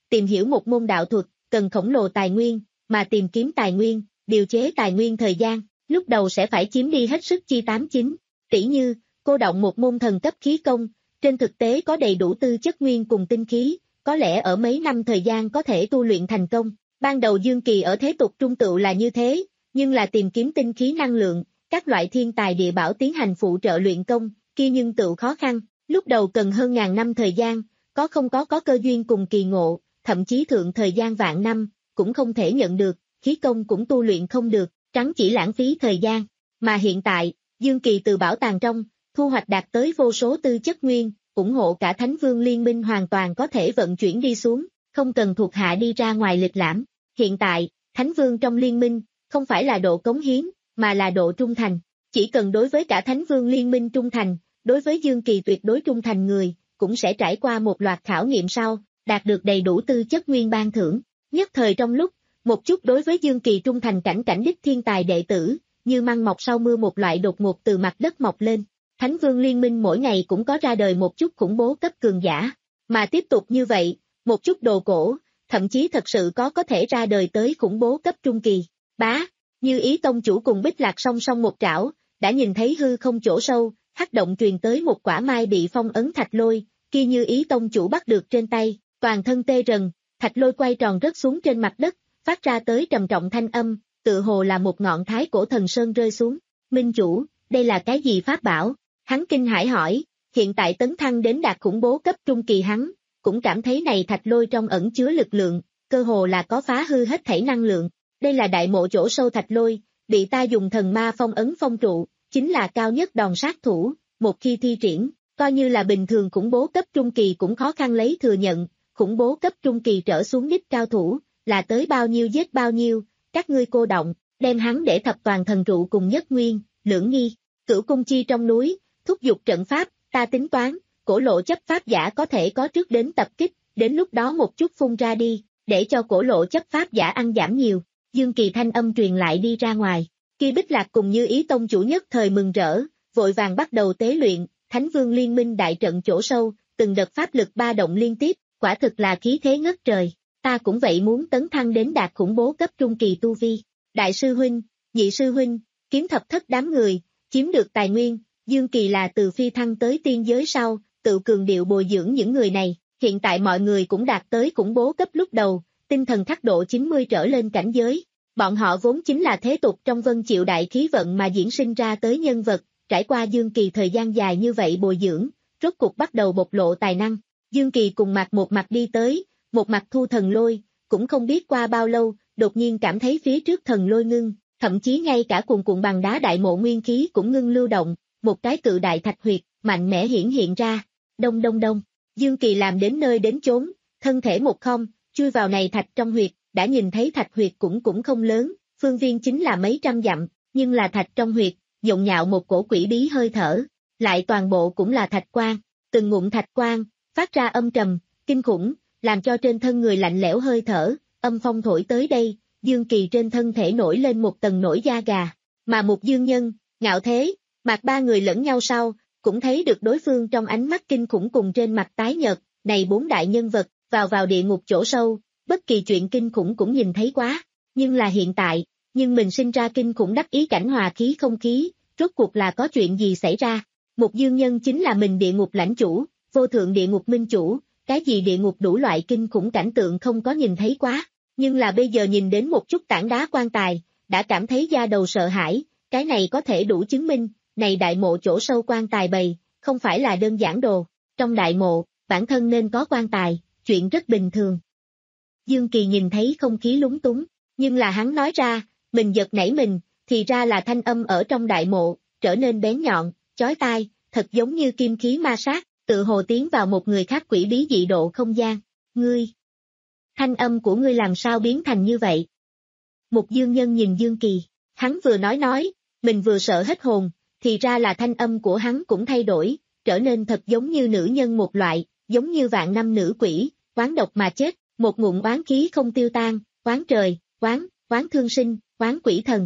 tìm hiểu một môn đạo thuật, cần khổng lồ tài nguyên, mà tìm kiếm tài nguyên, điều chế tài nguyên thời gian, lúc đầu sẽ phải chiếm đi hết sức chi tám chín. Tỷ như, cô động một môn thần cấp khí công, trên thực tế có đầy đủ tư chất nguyên cùng tinh khí, có lẽ ở mấy năm thời gian có thể tu luyện thành công. Ban đầu Dương Kỳ ở thế tục trung tựu là như thế, nhưng là tìm kiếm tinh khí năng lượng, các loại thiên tài địa bảo tiến hành phụ trợ luyện công, kia nhưng tựu khó khăn, lúc đầu cần hơn ngàn năm thời gian, có không có có cơ duyên cùng kỳ ngộ, thậm chí thượng thời gian vạn năm, cũng không thể nhận được, khí công cũng tu luyện không được, trắng chỉ lãng phí thời gian. Mà hiện tại, Dương Kỳ từ bảo tàng trong, thu hoạch đạt tới vô số tư chất nguyên, ủng hộ cả Thánh Vương Liên minh hoàn toàn có thể vận chuyển đi xuống, không cần thuộc hạ đi ra ngoài lịch lãm. Hiện tại, Thánh Vương trong liên minh, không phải là độ cống hiến, mà là độ trung thành. Chỉ cần đối với cả Thánh Vương Liên minh trung thành, đối với Dương Kỳ tuyệt đối trung thành người, cũng sẽ trải qua một loạt khảo nghiệm sau, đạt được đầy đủ tư chất nguyên ban thưởng. Nhất thời trong lúc, một chút đối với Dương Kỳ trung thành cảnh cảnh đích thiên tài đệ tử, như măng mọc sau mưa một loại đột ngột từ mặt đất mọc lên. Thánh Vương Liên minh mỗi ngày cũng có ra đời một chút khủng bố cấp cường giả, mà tiếp tục như vậy, một chút đồ cổ, thậm chí thật sự có có thể ra đời tới khủng bố cấp trung kỳ. Bá, Như Ý tông chủ cùng Bích Lạc song song một trảo, đã nhìn thấy hư không chỗ sâu, hắc động truyền tới một quả mai bị phong ấn thạch lôi, kia Như Ý tông chủ bắt được trên tay, toàn thân tê rần, thạch lôi quay tròn rớt xuống trên mặt đất, phát ra tới trầm trọng thanh âm, tự hồ là một ngọn thái cổ thần sơn rơi xuống. Minh chủ, đây là cái gì pháp bảo? Hắn kinh hãi hỏi, hiện tại tấn thăng đến đạt khủng bố cấp trung kỳ hắn, cũng cảm thấy này thạch lôi trong ẩn chứa lực lượng, cơ hồ là có phá hư hết thảy năng lượng. Đây là đại mộ chỗ sâu thạch lôi, bị ta dùng thần ma phong ấn phong trụ, chính là cao nhất đòn sát thủ, một khi thi triển, coi như là bình thường khủng bố cấp trung kỳ cũng khó khăn lấy thừa nhận, khủng bố cấp trung kỳ trở xuống đích cao thủ, là tới bao nhiêu giết bao nhiêu, các ngươi cô động, đem hắn để thập toàn thần trụ cùng nhất nguyên, lưỡng nghi, cửu cung chi trong núi, thúc giục trận pháp, ta tính toán, cổ lộ chấp pháp giả có thể có trước đến tập kích, đến lúc đó một chút phun ra đi, để cho cổ lộ chấp pháp giả ăn giảm nhiều. Dương Kỳ thanh âm truyền lại đi ra ngoài, kia Bích Lạc cùng Như Ý tông chủ nhất thời mừng rỡ, vội vàng bắt đầu tế luyện, Thánh Vương Liên minh đại trận chỗ sâu, từng đợt pháp lực ba động liên tiếp, quả thực là khí thế ngất trời, ta cũng vậy muốn tấn thăng đến đạt khủng bố cấp trung kỳ tu vi. Đại sư huynh, nhị sư huynh, kiếm thập thất đám người, chiếm được tài nguyên, Dương Kỳ là từ phi thăng tới tiên giới sau, tự cường điệu bồi dưỡng những người này, hiện tại mọi người cũng đạt tới khủng bố cấp lúc đầu, tinh thần khắc độ chín mươi trở lên cảnh giới. Bọn họ vốn chính là thế tục trong vân chịu đại khí vận mà diễn sinh ra tới nhân vật, trải qua Dương Kỳ thời gian dài như vậy bồi dưỡng, rốt cuộc bắt đầu bộc lộ tài năng. Dương Kỳ cùng mặt một mặt đi tới, một mặt thu thần lôi, cũng không biết qua bao lâu, đột nhiên cảm thấy phía trước thần lôi ngưng, thậm chí ngay cả cuồn cuộn bằng đá đại mộ nguyên khí cũng ngưng lưu động, một cái cự đại thạch huyệt, mạnh mẽ hiển hiện ra, đông đông đông, Dương Kỳ làm đến nơi đến chốn, thân thể một không, chui vào này thạch trong huyệt, đã nhìn thấy thạch huyệt cũng cũng không lớn, phương viên chính là mấy trăm dặm, nhưng là thạch trong huyệt, nhộn nhạo một cổ quỷ bí hơi thở, lại toàn bộ cũng là thạch quang, từng ngụm thạch quang, phát ra âm trầm, kinh khủng, làm cho trên thân người lạnh lẽo hơi thở, âm phong thổi tới đây, Dương Kỳ trên thân thể nổi lên một tầng nổi da gà, mà một dương nhân, ngạo thế, mặt ba người lẫn nhau sau, cũng thấy được đối phương trong ánh mắt kinh khủng cùng trên mặt tái nhợt, này bốn đại nhân vật, vào vào địa ngục chỗ sâu, bất kỳ chuyện kinh khủng cũng nhìn thấy quá, nhưng là hiện tại, nhưng mình sinh ra kinh khủng đắc ý cảnh hòa khí không khí, rốt cuộc là có chuyện gì xảy ra, một dương nhân chính là mình địa ngục lãnh chủ, vô thượng địa ngục minh chủ, cái gì địa ngục đủ loại kinh khủng cảnh tượng không có nhìn thấy quá, nhưng là bây giờ nhìn đến một chút tảng đá quan tài, đã cảm thấy da đầu sợ hãi, cái này có thể đủ chứng minh, này đại mộ chỗ sâu quan tài bày, không phải là đơn giản đồ, trong đại mộ, bản thân nên có quan tài, chuyện rất bình thường. Dương Kỳ nhìn thấy không khí lúng túng, nhưng là hắn nói ra, mình giật nảy mình, thì ra là thanh âm ở trong đại mộ, trở nên bén nhọn, chói tai, thật giống như kim khí ma sát, tự hồ tiến vào một người khác quỷ bí dị độ không gian. Ngươi, thanh âm của ngươi làm sao biến thành như vậy? Một dương nhân nhìn Dương Kỳ, hắn vừa nói nói, mình vừa sợ hết hồn, thì ra là thanh âm của hắn cũng thay đổi, trở nên thật giống như nữ nhân một loại, giống như vạn năm nữ quỷ, oán độc mà chết, một ngụm oán khí không tiêu tan, oán trời, oán, oán thương sinh, oán quỷ thần.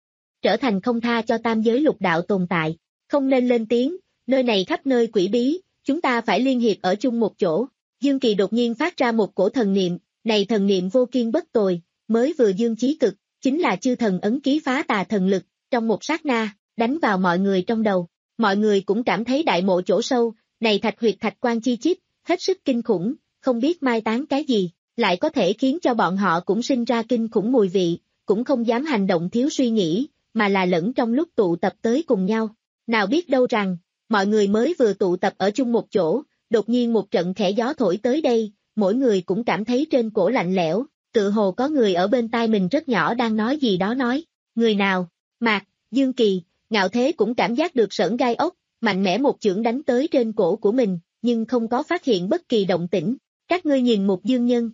Trở thành không tha cho tam giới lục đạo tồn tại, không nên lên tiếng, nơi này khắp nơi quỷ bí, chúng ta phải liên hiệp ở chung một chỗ. Dương Kỳ đột nhiên phát ra một cổ thần niệm, này thần niệm vô kiên bất tồi, mới vừa dương chí cực, chính là chư thần ấn ký phá tà thần lực, trong một sát na, đánh vào mọi người trong đầu. Mọi người cũng cảm thấy đại mộ chỗ sâu, này thạch huyệt thạch quan chi chít, hết sức kinh khủng, không biết mai táng cái gì, lại có thể khiến cho bọn họ cũng sinh ra kinh khủng mùi vị, cũng không dám hành động thiếu suy nghĩ, mà là lẫn trong lúc tụ tập tới cùng nhau. Nào biết đâu rằng, mọi người mới vừa tụ tập ở chung một chỗ, đột nhiên một trận khẽ gió thổi tới đây, mỗi người cũng cảm thấy trên cổ lạnh lẽo, tự hồ có người ở bên tai mình rất nhỏ đang nói gì đó nói. Người nào? Mạc, Dương Kỳ, Ngạo Thế cũng cảm giác được sởn gai ốc, mạnh mẽ một chưởng đánh tới trên cổ của mình, nhưng không có phát hiện bất kỳ động tĩnh. Các ngươi nhìn Mục Dương Nhân.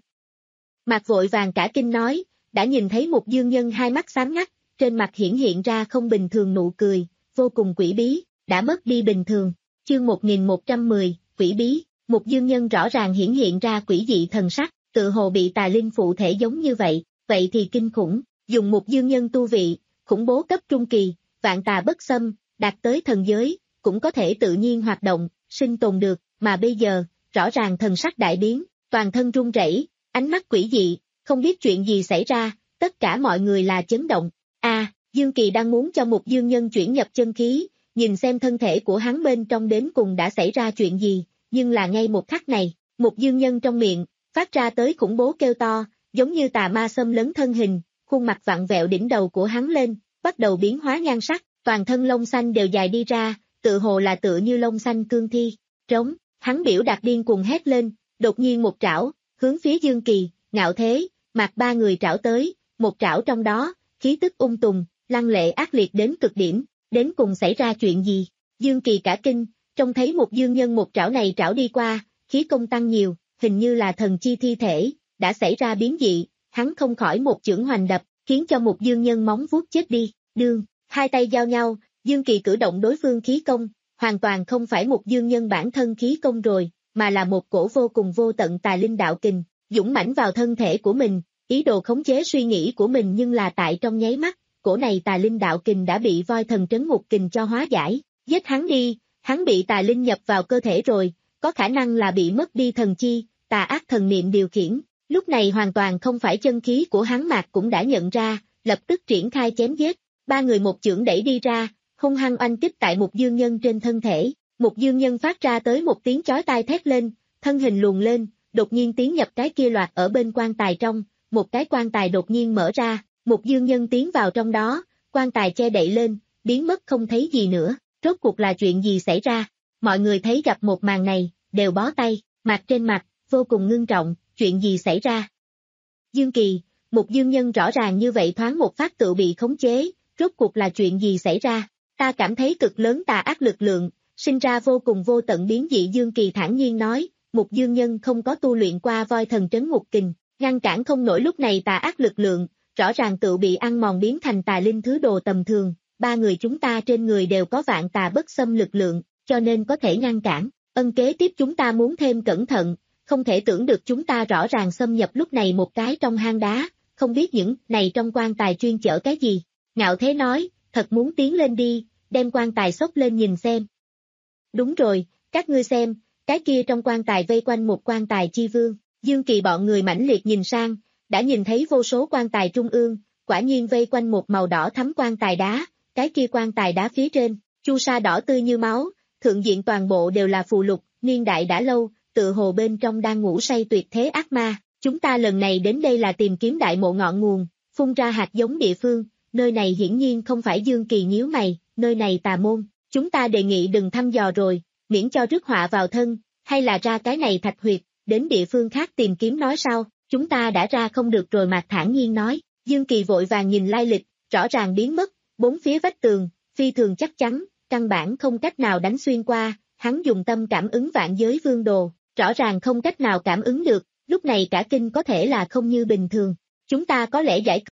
Mạc vội vàng cả kinh nói, đã nhìn thấy Mục Dương Nhân hai mắt sáng ngắt, trên mặt hiển hiện ra không bình thường nụ cười, vô cùng quỷ bí, đã mất đi bình thường. Chương một nghìn một trăm mười, quỷ bí, Mục Dương Nhân rõ ràng hiển hiện ra quỷ dị thần sắc, tự hồ bị tà linh phụ thể giống như vậy, vậy thì kinh khủng, dùng Mục Dương Nhân tu vị, khủng bố cấp trung kỳ, vạn tà bất xâm, đạt tới thần giới, cũng có thể tự nhiên hoạt động, sinh tồn được, mà bây giờ, rõ ràng thần sắc đại biến, toàn thân run rẩy, ánh mắt quỷ dị, không biết chuyện gì xảy ra, tất cả mọi người là chấn động. A, à, Dương Kỳ đang muốn cho Mục Dương Nhân chuyển nhập chân khí, nhìn xem thân thể của hắn bên trong đến cùng đã xảy ra chuyện gì, nhưng là ngay một khắc này, Mục Dương Nhân trong miệng, phát ra tới khủng bố kêu to, giống như tà ma xâm lấn thân hình, khuôn mặt vặn vẹo đỉnh đầu của hắn lên, bắt đầu biến hóa nhan sắc, toàn thân lông xanh đều dài đi ra, tự hồ là tựa như lông xanh cương thi, trống, hắn biểu đạt điên cuồng hét lên, đột nhiên một trảo, hướng phía Dương Kỳ, Ngạo Thế, Mạc ba người trảo tới, một trảo trong đó, khí tức ung tùng, lăng lệ ác liệt đến cực điểm, đến cùng xảy ra chuyện gì? Dương Kỳ cả kinh, trông thấy một dương nhân một trảo này trảo đi qua, khí công tăng nhiều, hình như là thần chi thi thể, đã xảy ra biến dị, hắn không khỏi một chưởng hoành đập, khiến cho một dương nhân móng vuốt chết đi, đương, hai tay giao nhau, Dương Kỳ cử động đối phương khí công, hoàn toàn không phải một dương nhân bản thân khí công rồi, mà là một cổ vô cùng vô tận tà linh đạo kình, dũng mãnh vào thân thể của mình, ý đồ khống chế suy nghĩ của mình nhưng là tại trong nháy mắt, cổ này tà linh đạo kình đã bị voi thần trấn ngục kình cho hóa giải, giết hắn đi, hắn bị tà linh nhập vào cơ thể rồi, có khả năng là bị mất đi thần chi, tà ác thần niệm điều khiển, lúc này hoàn toàn không phải chân khí của hắn Mạc cũng đã nhận ra, lập tức triển khai chém giết, ba người một chưởng đẩy đi ra, hung hăng oanh kích tại một dương nhân trên thân thể, một dương nhân phát ra tới một tiếng chói tai thét lên, thân hình luồn lên, đột nhiên tiến nhập cái kia loạt ở bên quan tài trong, một cái quan tài đột nhiên mở ra, một dương nhân tiến vào trong đó, quan tài che đậy lên, biến mất không thấy gì nữa, rốt cuộc là chuyện gì xảy ra, mọi người thấy gặp một màn này, đều bó tay, mặt trên mặt, vô cùng ngưng trọng, chuyện gì xảy ra. Dương Kỳ, một dương nhân rõ ràng như vậy thoáng một phát tự bị khống chế, rốt cuộc là chuyện gì xảy ra, ta cảm thấy cực lớn tà ác lực lượng, sinh ra vô cùng vô tận biến dị. Dương Kỳ thản nhiên nói, một dương nhân không có tu luyện qua voi thần trấn ngục kình, ngăn cản không nổi lúc này tà ác lực lượng, rõ ràng tự bị ăn mòn biến thành tà linh thứ đồ tầm thường, ba người chúng ta trên người đều có vạn tà bất xâm lực lượng, cho nên có thể ngăn cản, ân kế tiếp chúng ta muốn thêm cẩn thận, không thể tưởng được chúng ta rõ ràng xâm nhập lúc này một cái trong hang đá, không biết những này trong quan tài chuyên chở cái gì, Ngạo Thế nói, thật muốn tiến lên đi, đem quan tài xốc lên nhìn xem. Đúng rồi, các ngươi xem, cái kia trong quan tài vây quanh một quan tài chi vương, Dương Kỳ bọn người mãnh liệt nhìn sang, đã nhìn thấy vô số quan tài trung ương, quả nhiên vây quanh một màu đỏ thắm quan tài đá, cái kia quan tài đá phía trên, chu sa đỏ tươi như máu, thượng diện toàn bộ đều là phù lục, niên đại đã lâu, tự hồ bên trong đang ngủ say tuyệt thế ác ma, chúng ta lần này đến đây là tìm kiếm đại mộ ngọn nguồn, phun ra hạt giống địa phương, nơi này hiển nhiên không phải. Dương Kỳ nhíu mày, nơi này tà môn, chúng ta đề nghị đừng thăm dò rồi, miễn cho rước họa vào thân, hay là ra cái này thạch huyệt, đến địa phương khác tìm kiếm nói sao, chúng ta đã ra không được rồi. Mạc thản nhiên nói, Dương Kỳ vội vàng nhìn lai lịch, rõ ràng biến mất, bốn phía vách tường, phi thường chắc chắn, căn bản không cách nào đánh xuyên qua, hắn dùng tâm cảm ứng vạn giới vương đồ, rõ ràng không cách nào cảm ứng được, lúc này cả kinh có thể là không như bình thường, chúng ta có lẽ giải.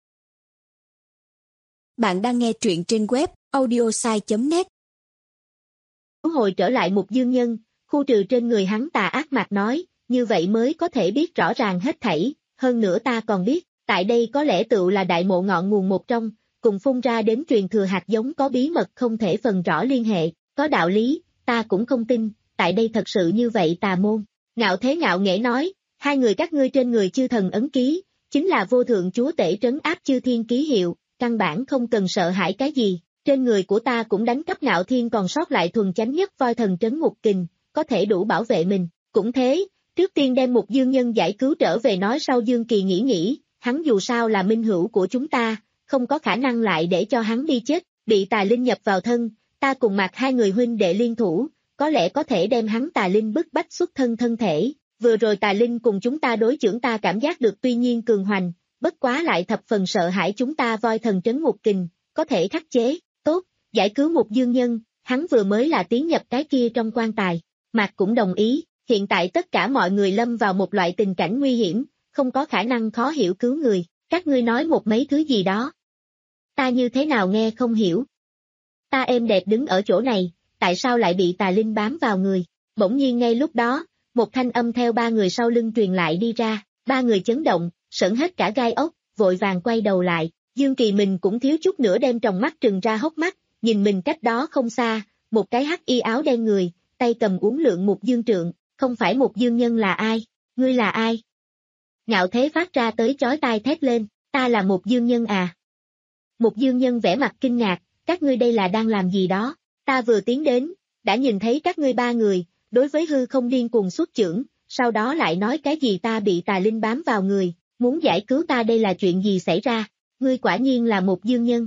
Bạn đang nghe truyện trên web audiosai chấm net. Hồi trở lại một dương nhân, khu trừ trên người hắn tà ác Mạc nói, như vậy mới có thể biết rõ ràng hết thảy, hơn nữa ta còn biết, tại đây có lẽ tựu là đại mộ ngọn nguồn một trong, cùng phun ra đến truyền thừa hạt giống có bí mật không thể phần rõ liên hệ, có đạo lý, ta cũng không tin, tại đây thật sự như vậy tà môn. Ngạo Thế ngạo nghễ nói, Hai người các ngươi trên người chư thần ấn ký, chính là vô thượng chúa tể trấn áp chư thiên ký hiệu, căn bản không cần sợ hãi cái gì. Trên người của ta cũng đánh cắp Ngạo Thiên còn sót lại thuần chánh nhất voi thần trấn ngục kình, có thể đủ bảo vệ mình. Cũng thế, trước tiên đem một dương nhân giải cứu trở về nói sau Dương Kỳ nghĩ nghĩ, hắn dù sao là minh hữu của chúng ta, không có khả năng lại để cho hắn đi chết, bị tà linh nhập vào thân, ta cùng Mạc hai người huynh đệ liên thủ, có lẽ có thể đem hắn tà linh bức bách xuất thân thân thể. Vừa rồi tà linh cùng chúng ta đối chưởng ta cảm giác được tuy nhiên cường hoành, bất quá lại thập phần sợ hãi chúng ta voi thần trấn ngục kình, có thể khắc chế, tốt, giải cứu một dương nhân, hắn vừa mới là tiến nhập cái kia trong quan tài. Mạc cũng đồng ý, hiện tại tất cả mọi người lâm vào một loại tình cảnh nguy hiểm, không có khả năng khó hiểu cứu người, các ngươi nói một mấy thứ gì đó. Ta như thế nào nghe không hiểu. Ta êm đẹp đứng ở chỗ này, tại sao lại bị tà linh bám vào người? Bỗng nhiên ngay lúc đó, một thanh âm theo ba người sau lưng truyền lại đi ra, ba người chấn động, sởn hết cả gai ốc, vội vàng quay đầu lại, Dương Kỳ mình cũng thiếu chút nữa đem tròng mắt trừng ra hốc mắt, nhìn mình cách đó không xa, một cái hắc y áo đen người, tay cầm uốn lượn một dương trượng, không phải một dương nhân là ai, ngươi là ai? Ngạo Thế phát ra tới chói tai thét lên, ta là một dương nhân à? Một dương nhân vẻ mặt kinh ngạc, các ngươi đây là đang làm gì đó? Ta vừa tiến đến, đã nhìn thấy các ngươi ba người, đối với hư không điên cuồng xuất chưởng, sau đó lại nói cái gì ta bị tà linh bám vào người, muốn giải cứu ta đây là chuyện gì xảy ra? Ngươi quả nhiên là một dương nhân.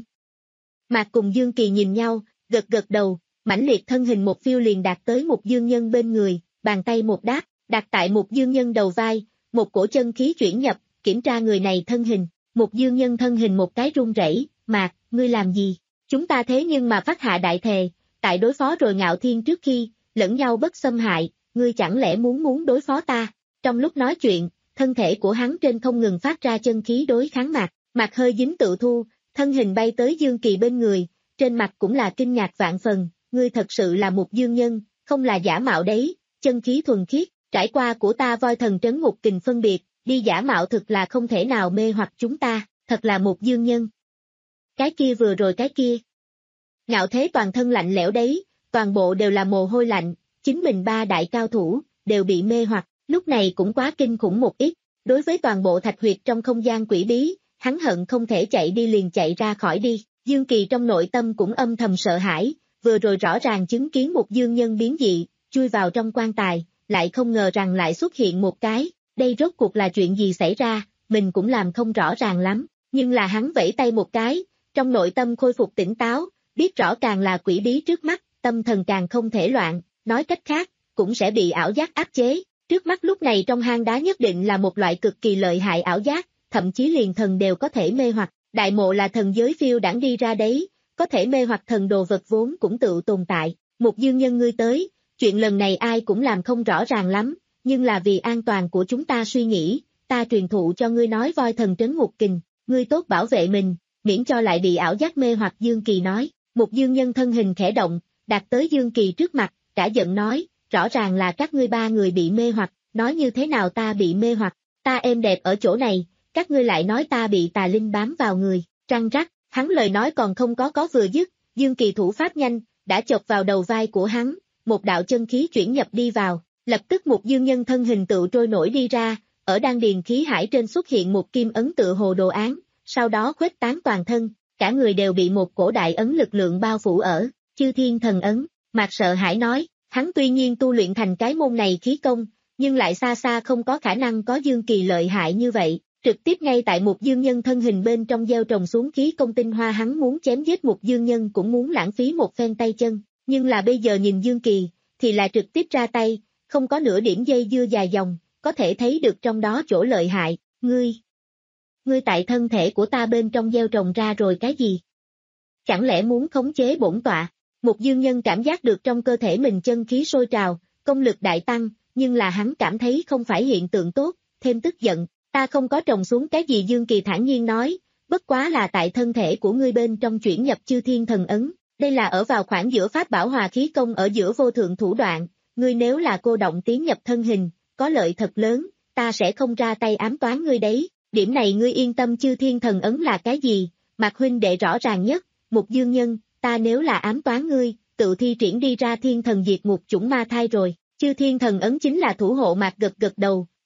Mạc cùng Dương Kỳ nhìn nhau, gật gật đầu, mãnh liệt thân hình một phiêu liền đạt tới một dương nhân bên người, bàn tay một đáp, đặt tại một dương nhân đầu vai, một cổ chân khí chuyển nhập, kiểm tra người này thân hình, một dương nhân thân hình một cái run rẩy, Mạc, ngươi làm gì? Chúng ta thế nhưng mà phát hạ đại thề, tại đối phó rồi Ngạo Thiên trước khi, lẫn nhau bất xâm hại, ngươi chẳng lẽ muốn muốn đối phó ta? Trong lúc nói chuyện, thân thể của hắn trên không ngừng phát ra chân khí đối kháng Mạc, Mạc hơi dính tự thu, thân hình bay tới Dương Kỳ bên người, trên mặt cũng là kinh ngạc vạn phần, ngươi thật sự là một dương nhân, không là giả mạo đấy, chân khí thuần khiết, trải qua của ta voi thần trấn ngục kình phân biệt, đi giả mạo thực là không thể nào mê hoặc chúng ta, thật là một dương nhân. Cái kia vừa rồi cái kia. Ngạo Thế toàn thân lạnh lẽo đấy, toàn bộ đều là mồ hôi lạnh, chính mình ba đại cao thủ, đều bị mê hoặc, lúc này cũng quá kinh khủng một ít, đối với toàn bộ thạch huyệt trong không gian quỷ bí, hắn hận không thể chạy đi liền chạy ra khỏi đi, Dương Kỳ trong nội tâm cũng âm thầm sợ hãi, vừa rồi rõ ràng chứng kiến một dương nhân biến dị, chui vào trong quan tài, lại không ngờ rằng lại xuất hiện một cái, đây rốt cuộc là chuyện gì xảy ra, mình cũng làm không rõ ràng lắm, nhưng là hắn vẫy tay một cái, trong nội tâm khôi phục tỉnh táo, biết rõ càng là quỷ bí trước mắt, tâm thần càng không thể loạn, nói cách khác, cũng sẽ bị ảo giác áp chế, trước mắt lúc này trong hang đá nhất định là một loại cực kỳ lợi hại ảo giác, thậm chí liền thần đều có thể mê hoặc, đại mộ là thần giới phiêu đãng đi ra đấy, có thể mê hoặc thần đồ vật vốn cũng tự tồn tại, một dương nhân ngươi tới, chuyện lần này ai cũng làm không rõ ràng lắm, nhưng là vì an toàn của chúng ta suy nghĩ, ta truyền thụ cho ngươi nói voi thần trấn ngục kình, ngươi tốt bảo vệ mình, miễn cho lại bị ảo giác mê hoặc. Dương Kỳ nói, một dương nhân thân hình khẽ động, đạt tới Dương Kỳ trước mặt, cả giận nói, rõ ràng là các ngươi ba người bị mê hoặc, nói như thế nào ta bị mê hoặc, ta êm đẹp ở chỗ này, các ngươi lại nói ta bị tà linh bám vào người, trăng rắc, hắn lời nói còn không có có vừa dứt, Dương Kỳ thủ pháp nhanh, đã chộp vào đầu vai của hắn, một đạo chân khí chuyển nhập đi vào, lập tức một dương nhân thân hình tự trôi nổi đi ra, ở đan điền khí hải trên xuất hiện một kim ấn tự hồ đồ án, sau đó khuếch tán toàn thân, cả người đều bị một cổ đại ấn lực lượng bao phủ ở, chư thiên thần ấn, Mạc sợ hãi nói, hắn tuy nhiên tu luyện thành cái môn này khí công, nhưng lại xa xa không có khả năng có Dương Kỳ lợi hại như vậy. Trực tiếp ngay tại một dương nhân thân hình bên trong gieo trồng xuống khí công tinh hoa, hắn muốn chém giết một dương nhân cũng muốn lãng phí một phen tay chân, nhưng là bây giờ nhìn Dương Kỳ, thì là trực tiếp ra tay, không có nửa điểm dây dưa dài dòng, có thể thấy được trong đó chỗ lợi hại, ngươi. Ngươi tại thân thể của ta bên trong gieo trồng ra rồi cái gì? Chẳng lẽ muốn khống chế bổn tọa? Một dương nhân cảm giác được trong cơ thể mình chân khí sôi trào, công lực đại tăng, nhưng là hắn cảm thấy không phải hiện tượng tốt, thêm tức giận. Ta không có trồng xuống cái gì. Dương Kỳ thản nhiên nói, bất quá là tại thân thể của ngươi bên trong chuyển nhập chư thiên thần ấn, đây là ở vào khoảng giữa pháp bảo hòa khí công ở giữa vô thượng thủ đoạn, ngươi nếu là cô động tiến nhập thân hình, có lợi thật lớn, ta sẽ không ra tay ám toán ngươi đấy, điểm này ngươi yên tâm. Chư thiên thần ấn là cái gì, Mạc huynh đệ rõ ràng nhất, một dương nhân, ta nếu là ám toán ngươi, tự thi triển đi ra thiên thần diệt ngục chủng ma thai rồi, chư thiên thần ấn chính là thủ hộ. Mạc gật gật đầu.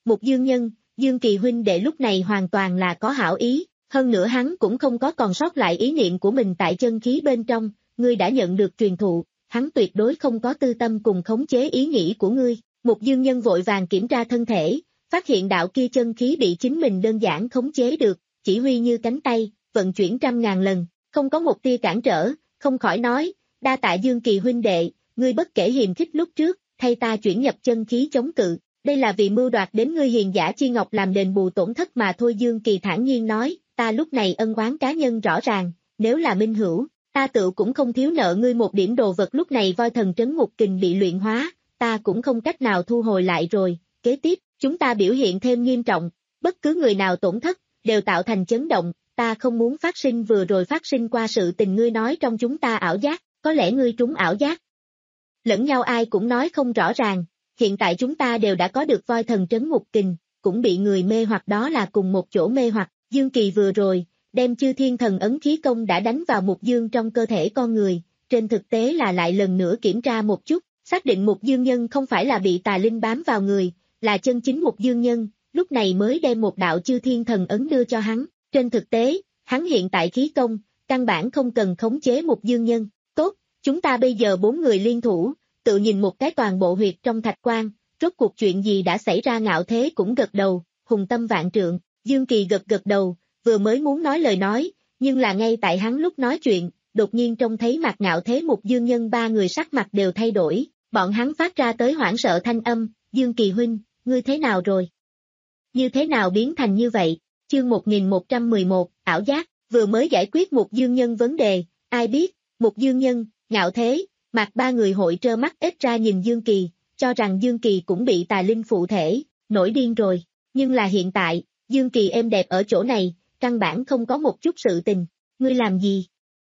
Một dương nhân, Dương Kỳ huynh đệ lúc này hoàn toàn là có hảo ý, hơn nữa hắn cũng không có còn sót lại ý niệm của mình tại chân khí bên trong, ngươi đã nhận được truyền thụ, hắn tuyệt đối không có tư tâm cùng khống chế ý nghĩ của ngươi. Một dương nhân vội vàng kiểm tra thân thể, phát hiện đạo kia chân khí bị chính mình đơn giản khống chế được, chỉ huy như cánh tay, vận chuyển trăm ngàn lần, không có một tia cản trở, không khỏi nói, đa tạ Dương Kỳ huynh đệ, ngươi bất kể hiềm khích lúc trước, thay ta chuyển nhập chân khí chống cự, đây là vì mưu đoạt đến ngươi hiền giả chi ngọc làm đền bù tổn thất mà thôi. Dương Kỳ thản nhiên nói, ta lúc này ân oán cá nhân rõ ràng, nếu là minh hữu, ta tự cũng không thiếu nợ ngươi một điểm đồ vật. Lúc này voi thần trấn ngục kình bị luyện hóa, ta cũng không cách nào thu hồi lại rồi, kế tiếp, chúng ta biểu hiện thêm nghiêm trọng, bất cứ người nào tổn thất, đều tạo thành chấn động, ta không muốn phát sinh vừa rồi phát sinh qua sự tình. Ngươi nói trong chúng ta ảo giác, có lẽ ngươi trúng ảo giác. Lẫn nhau ai cũng nói không rõ ràng, hiện tại chúng ta đều đã có được voi thần trấn ngục kình, cũng bị người mê hoặc, đó là cùng một chỗ mê hoặc. Dương Kỳ vừa rồi, đem chư thiên thần ấn khí công đã đánh vào mục dương trong cơ thể con người, trên thực tế là lại lần nữa kiểm tra một chút, xác định mục dương nhân không phải là bị tà linh bám vào người, là chân chính mục dương nhân, lúc này mới đem một đạo chư thiên thần ấn đưa cho hắn. Trên thực tế, hắn hiện tại khí công, căn bản không cần khống chế mục dương nhân. Tốt, chúng ta bây giờ bốn người liên thủ, tự nhìn một cái toàn bộ huyệt trong thạch quan, rốt cuộc chuyện gì đã xảy ra. Ngạo Thế cũng gật đầu, hùng tâm vạn trượng. Dương Kỳ gật gật đầu, vừa mới muốn nói lời nói, nhưng là ngay tại hắn lúc nói chuyện, đột nhiên trông thấy mặt Ngạo Thế mục dương nhân ba người sắc mặt đều thay đổi, bọn hắn phát ra tới hoảng sợ thanh âm, Dương Kỳ huynh, ngươi thế nào rồi? Như thế nào biến thành như vậy? Chương một nghìn một trăm mười một, ảo giác, vừa mới giải quyết mục dương nhân vấn đề, ai biết, mục dương nhân, Ngạo Thế, mặt ba người hội trơ mắt ít ra nhìn Dương Kỳ, cho rằng Dương Kỳ cũng bị tà linh phụ thể, nổi điên rồi, nhưng là hiện tại, Dương Kỳ êm đẹp ở chỗ này, căn bản không có một chút sự tình, ngươi làm gì?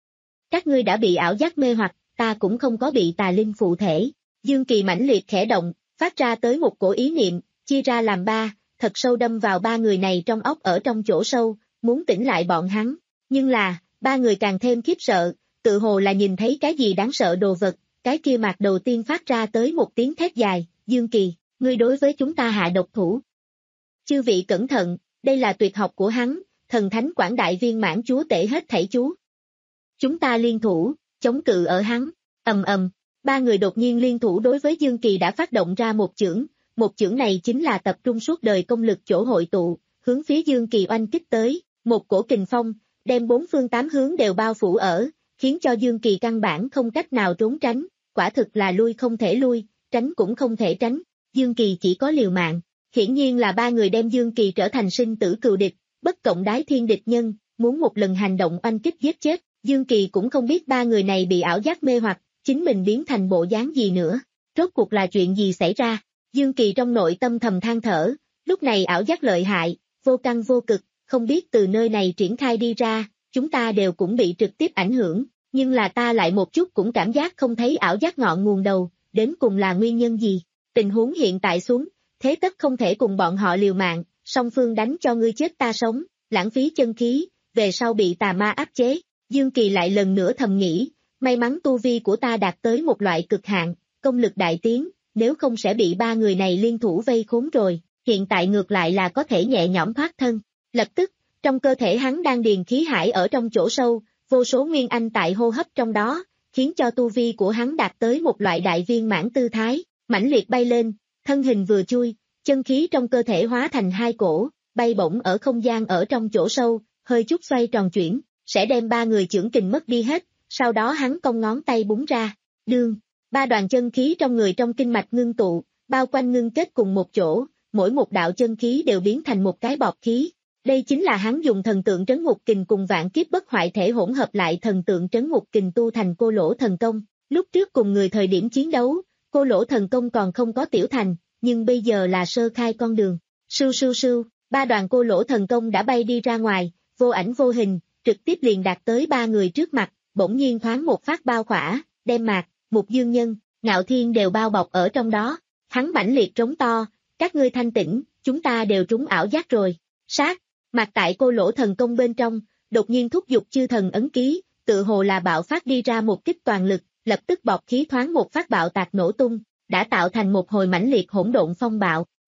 Các ngươi đã bị ảo giác mê hoặc, ta cũng không có bị tà linh phụ thể. Dương Kỳ mãnh liệt khẽ động, phát ra tới một cổ ý niệm, chia ra làm ba, thật sâu đâm vào ba người này trong óc ở trong chỗ sâu, muốn tỉnh lại bọn hắn, nhưng là, ba người càng thêm khiếp sợ, tự hồ là nhìn thấy cái gì đáng sợ đồ vật, cái kia mặt đầu tiên phát ra tới một tiếng thét dài, Dương Kỳ, ngươi đối với chúng ta hạ độc thủ. Chư vị cẩn thận, đây là tuyệt học của hắn, thần thánh quảng đại viên mãn chúa tể hết thảy chú. Chúng ta liên thủ, chống cự ở hắn, ầm ầm, ba người đột nhiên liên thủ đối với Dương Kỳ đã phát động ra một chưởng, một chưởng này chính là tập trung suốt đời công lực chỗ hội tụ, hướng phía Dương Kỳ oanh kích tới, một cổ kình phong, đem bốn phương tám hướng đều bao phủ ở, khiến cho Dương Kỳ căn bản không cách nào trốn tránh, quả thực là lui không thể lui, tránh cũng không thể tránh, Dương Kỳ chỉ có liều mạng. Hiển nhiên là ba người đem Dương Kỳ trở thành sinh tử cừu địch, bất cộng đái thiên địch nhân, muốn một lần hành động oanh kích giết chết, Dương Kỳ cũng không biết ba người này bị ảo giác mê hoặc, chính mình biến thành bộ dáng gì nữa, rốt cuộc là chuyện gì xảy ra, Dương Kỳ trong nội tâm thầm than thở, lúc này ảo giác lợi hại, vô căn vô cực, không biết từ nơi này triển khai đi ra, chúng ta đều cũng bị trực tiếp ảnh hưởng, nhưng là ta lại một chút cũng cảm giác không thấy ảo giác ngọn nguồn đầu, đến cùng là nguyên nhân gì, tình huống hiện tại xuống, thế tất không thể cùng bọn họ liều mạng, song phương đánh cho ngươi chết ta sống, lãng phí chân khí, về sau bị tà ma áp chế, Dương Kỳ lại lần nữa thầm nghĩ, may mắn tu vi của ta đạt tới một loại cực hạn, công lực đại tiến, nếu không sẽ bị ba người này liên thủ vây khốn rồi, hiện tại ngược lại là có thể nhẹ nhõm thoát thân, lập tức, trong cơ thể hắn đang điền khí hải ở trong chỗ sâu, vô số nguyên anh tại hô hấp trong đó, khiến cho tu vi của hắn đạt tới một loại đại viên mãn tư thái, mãnh liệt bay lên, thân hình vừa chui, chân khí trong cơ thể hóa thành hai cổ, bay bổng ở không gian ở trong chỗ sâu, hơi chút xoay tròn chuyển, sẽ đem ba người chưởng kình mất đi hết, sau đó hắn cong ngón tay búng ra, đương, ba đoàn chân khí trong người trong kinh mạch ngưng tụ, bao quanh ngưng kết cùng một chỗ, mỗi một đạo chân khí đều biến thành một cái bọt khí. Đây chính là hắn dùng thần tượng trấn ngục kình cùng vạn kiếp bất hoại thể hỗn hợp lại thần tượng trấn ngục kình tu thành cô lỗ thần công. Lúc trước cùng người thời điểm chiến đấu, cô lỗ thần công còn không có tiểu thành, nhưng bây giờ là sơ khai con đường. Sưu sưu sưu, ba đoàn cô lỗ thần công đã bay đi ra ngoài, vô ảnh vô hình, trực tiếp liền đạt tới ba người trước mặt, bỗng nhiên thoáng một phát bao khỏa, đem Mạc, Mục Dương Nhân, Ngạo Thiên đều bao bọc ở trong đó. Hắn mãnh liệt trống to, các ngươi thanh tĩnh, chúng ta đều trúng ảo giác rồi. Sát, Mạc tại cô lỗ thần công bên trong, đột nhiên thúc giục chư thần ấn ký, tự hồ là bạo phát đi ra một kích toàn lực, lập tức bọt khí thoáng một phát bạo tạc nổ tung, đã tạo thành một hồi mãnh liệt hỗn độn phong bạo.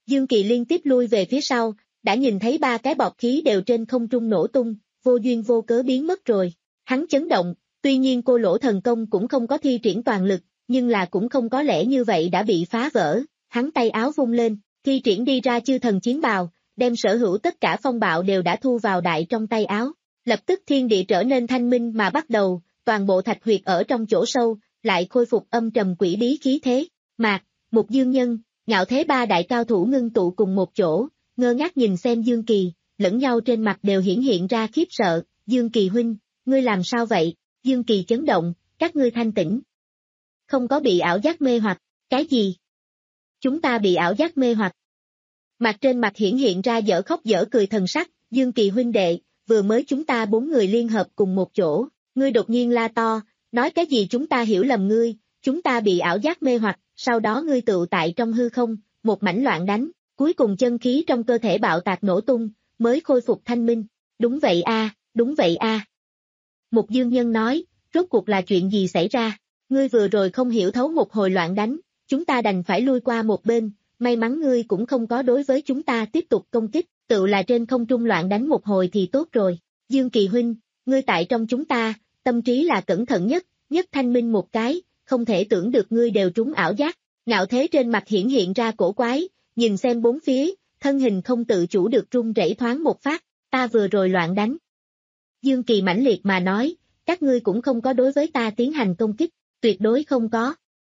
Dương Kỳ liên tiếp lui về phía sau, đã nhìn thấy ba cái bọt khí đều trên không trung nổ tung, vô duyên vô cớ biến mất rồi. Hắn chấn động, tuy nhiên cô lỗ thần công cũng không có thi triển toàn lực, nhưng là cũng không có lẽ như vậy đã bị phá vỡ. Hắn tay áo vung lên, thi triển đi ra chư thần chiến bào, đem sở hữu tất cả phong bạo đều đã thu vào đại trong tay áo. Lập tức thiên địa trở nên thanh minh mà bắt đầu, toàn bộ thạch huyệt ở trong chỗ sâu, lại khôi phục âm trầm quỷ bí khí thế. Mạc, Mục Dương Nhân, Ngạo Thế ba đại cao thủ ngưng tụ cùng một chỗ, ngơ ngác nhìn xem Dương Kỳ, lẫn nhau trên mặt đều hiển hiện ra khiếp sợ. Dương Kỳ huynh, ngươi làm sao vậy? Dương Kỳ chấn động, các ngươi thanh tĩnh. Không có bị ảo giác mê hoặc, cái gì? Chúng ta bị ảo giác mê hoặc. Mặt trên mặt hiển hiện ra dở khóc dở cười thần sắc. Dương Kỳ huynh đệ, vừa mới chúng ta bốn người liên hợp cùng một chỗ, ngươi đột nhiên la to, nói cái gì chúng ta hiểu lầm ngươi, chúng ta bị ảo giác mê hoặc, sau đó ngươi tự tại trong hư không, một mảnh loạn đánh, cuối cùng chân khí trong cơ thể bạo tạc nổ tung, mới khôi phục thanh minh. Đúng vậy a, đúng vậy a. Mục Dương Nhân nói, rốt cuộc là chuyện gì xảy ra, ngươi vừa rồi không hiểu thấu một hồi loạn đánh, chúng ta đành phải lui qua một bên, may mắn ngươi cũng không có đối với chúng ta tiếp tục công kích, tự là trên không trung loạn đánh một hồi thì tốt rồi. Dương Kỳ huynh, ngươi tại trong chúng ta, tâm trí là cẩn thận nhất, nhất thanh minh một cái, không thể tưởng được ngươi đều trúng ảo giác. Ngạo Thế trên mặt hiển hiện ra cổ quái, nhìn xem bốn phía, thân hình không tự chủ được run rẩy thoáng một phát, ta vừa rồi loạn đánh. Dương Kỳ mãnh liệt mà nói, các ngươi cũng không có đối với ta tiến hành công kích, tuyệt đối không có.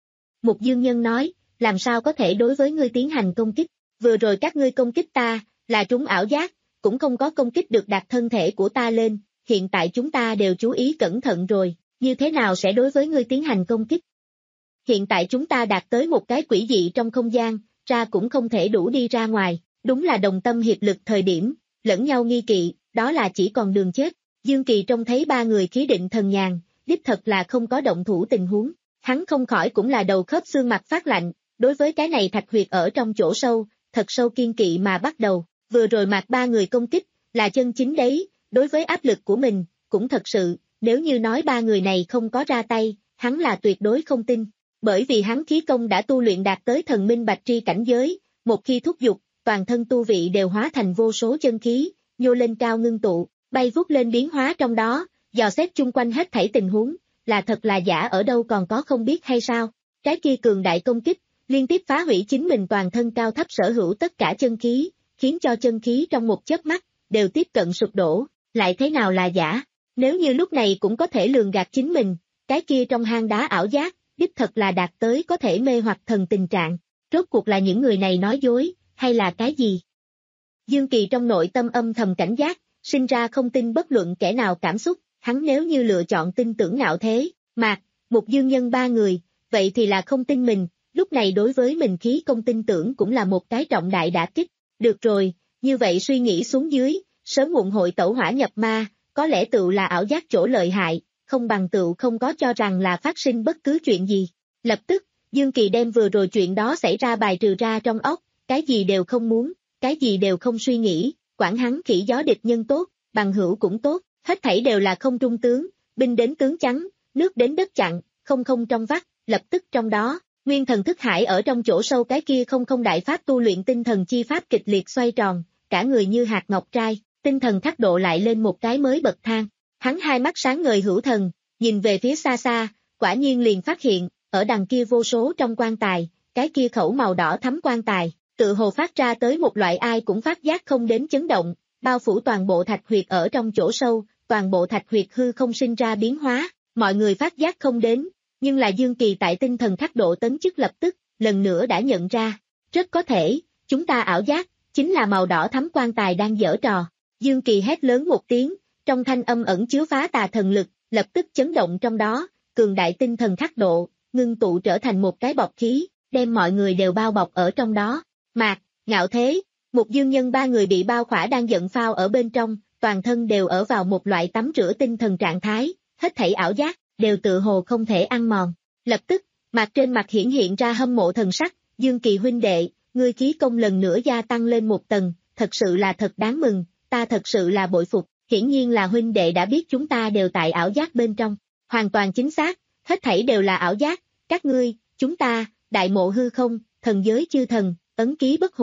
Mục Dương Nhân nói, làm sao có thể đối với ngươi tiến hành công kích, vừa rồi các ngươi công kích ta, là trúng ảo giác, cũng không có công kích được đặt thân thể của ta lên, hiện tại chúng ta đều chú ý cẩn thận rồi, như thế nào sẽ đối với ngươi tiến hành công kích? Hiện tại chúng ta đạt tới một cái quỷ dị trong không gian, ra cũng không thể đủ đi ra ngoài, đúng là đồng tâm hiệp lực thời điểm, lẫn nhau nghi kỵ, đó là chỉ còn đường chết. Dương Kỳ trông thấy ba người khí định thần nhàn, đích thật là không có động thủ tình huống, hắn không khỏi cũng là đầu khớp xương mặt phát lạnh, đối với cái này thạch huyệt ở trong chỗ sâu, thật sâu kiên kỵ mà bắt đầu, vừa rồi mặt ba người công kích, là chân chính đấy, đối với áp lực của mình, cũng thật sự, nếu như nói ba người này không có ra tay, hắn là tuyệt đối không tin, bởi vì hắn khí công đã tu luyện đạt tới thần minh bạch tri cảnh giới, một khi thúc giục, toàn thân tu vị đều hóa thành vô số chân khí, nhô lên cao ngưng tụ, bay vút lên biến hóa trong đó, dò xét chung quanh hết thảy tình huống, là thật là giả ở đâu còn có không biết hay sao, cái kia cường đại công kích, liên tiếp phá hủy chính mình toàn thân cao thấp sở hữu tất cả chân khí, khiến cho chân khí trong một chớp mắt, đều tiếp cận sụp đổ, lại thế nào là giả, nếu như lúc này cũng có thể lường gạt chính mình, cái kia trong hang đá ảo giác, đích thật là đạt tới có thể mê hoặc thần tình trạng, rốt cuộc là những người này nói dối, hay là cái gì? Dương Kỳ trong nội tâm âm thầm cảnh giác, sinh ra không tin bất luận kẻ nào cảm xúc, hắn nếu như lựa chọn tin tưởng Ngạo Thế, Mạc, Mục Dương Nhân ba người, vậy thì là không tin mình, lúc này đối với mình khí công tin tưởng cũng là một cái trọng đại đả kích, được rồi, như vậy suy nghĩ xuống dưới, sớm muộn hội tẩu hỏa nhập ma, có lẽ tựu là ảo giác chỗ lợi hại, không bằng tựu không có cho rằng là phát sinh bất cứ chuyện gì. Lập tức, Dương Kỳ đem vừa rồi chuyện đó xảy ra bài trừ ra trong óc, cái gì đều không muốn, cái gì đều không suy nghĩ, quản hắn khỉ gió địch nhân tốt, bằng hữu cũng tốt, hết thảy đều là không trung tướng, binh đến tướng chắn, nước đến đất chặn, không không trong vắt, lập tức trong đó, nguyên thần thức hải ở trong chỗ sâu cái kia không không đại pháp tu luyện tinh thần chi pháp kịch liệt xoay tròn, cả người như hạt ngọc trai, tinh thần thác độ lại lên một cái mới bậc thang. Hắn hai mắt sáng ngời hữu thần, nhìn về phía xa xa, quả nhiên liền phát hiện, ở đằng kia vô số trong quan tài, cái kia khẩu màu đỏ thắm quan tài, tự hồ phát ra tới một loại ai cũng phát giác không đến chấn động, bao phủ toàn bộ thạch huyệt ở trong chỗ sâu, toàn bộ thạch huyệt hư không sinh ra biến hóa, mọi người phát giác không đến, nhưng là Dương Kỳ tại tinh thần thác độ tấn chức lập tức, lần nữa đã nhận ra, rất có thể, chúng ta ảo giác, chính là màu đỏ thắm quan tài đang giở trò. Dương Kỳ hét lớn một tiếng, trong thanh âm ẩn chứa phá tà thần lực, lập tức chấn động trong đó, cường đại tinh thần thác độ, ngưng tụ trở thành một cái bọc khí, đem mọi người đều bao bọc ở trong đó. Mạc, Ngạo Thế, Mục Dương Nhân ba người bị bao khỏa đang giận phao ở bên trong, toàn thân đều ở vào một loại tắm rửa tinh thần trạng thái, hết thảy ảo giác, đều tự hồ không thể ăn mòn. Lập tức, mặt trên mặt hiển hiện ra hâm mộ thần sắc, Dương Kỳ huynh đệ, ngươi khí công lần nữa gia tăng lên một tầng, thật sự là thật đáng mừng, ta thật sự là bội phục, hiển nhiên là huynh đệ đã biết chúng ta đều tại ảo giác bên trong, hoàn toàn chính xác, hết thảy đều là ảo giác, các ngươi, chúng ta, đại mộ hư không, thần giới chư thần, ấn ký bất hủ,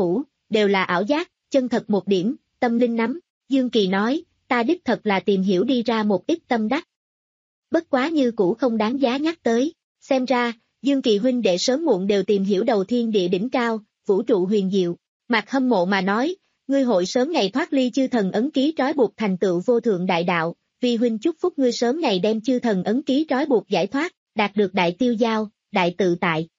đều là ảo giác, chân thật một điểm, tâm linh nắm. Dương Kỳ nói, ta đích thật là tìm hiểu đi ra một ít tâm đắc. Bất quá như cũ không đáng giá nhắc tới, xem ra, Dương Kỳ huynh đệ sớm muộn đều tìm hiểu đầu thiên địa đỉnh cao, vũ trụ huyền diệu. Mạc hâm mộ mà nói, ngươi hội sớm ngày thoát ly chư thần ấn ký trói buộc thành tựu vô thượng đại đạo, vì huynh chúc phúc ngươi sớm ngày đem chư thần ấn ký trói buộc giải thoát, đạt được đại tiêu giao, đại tự tại.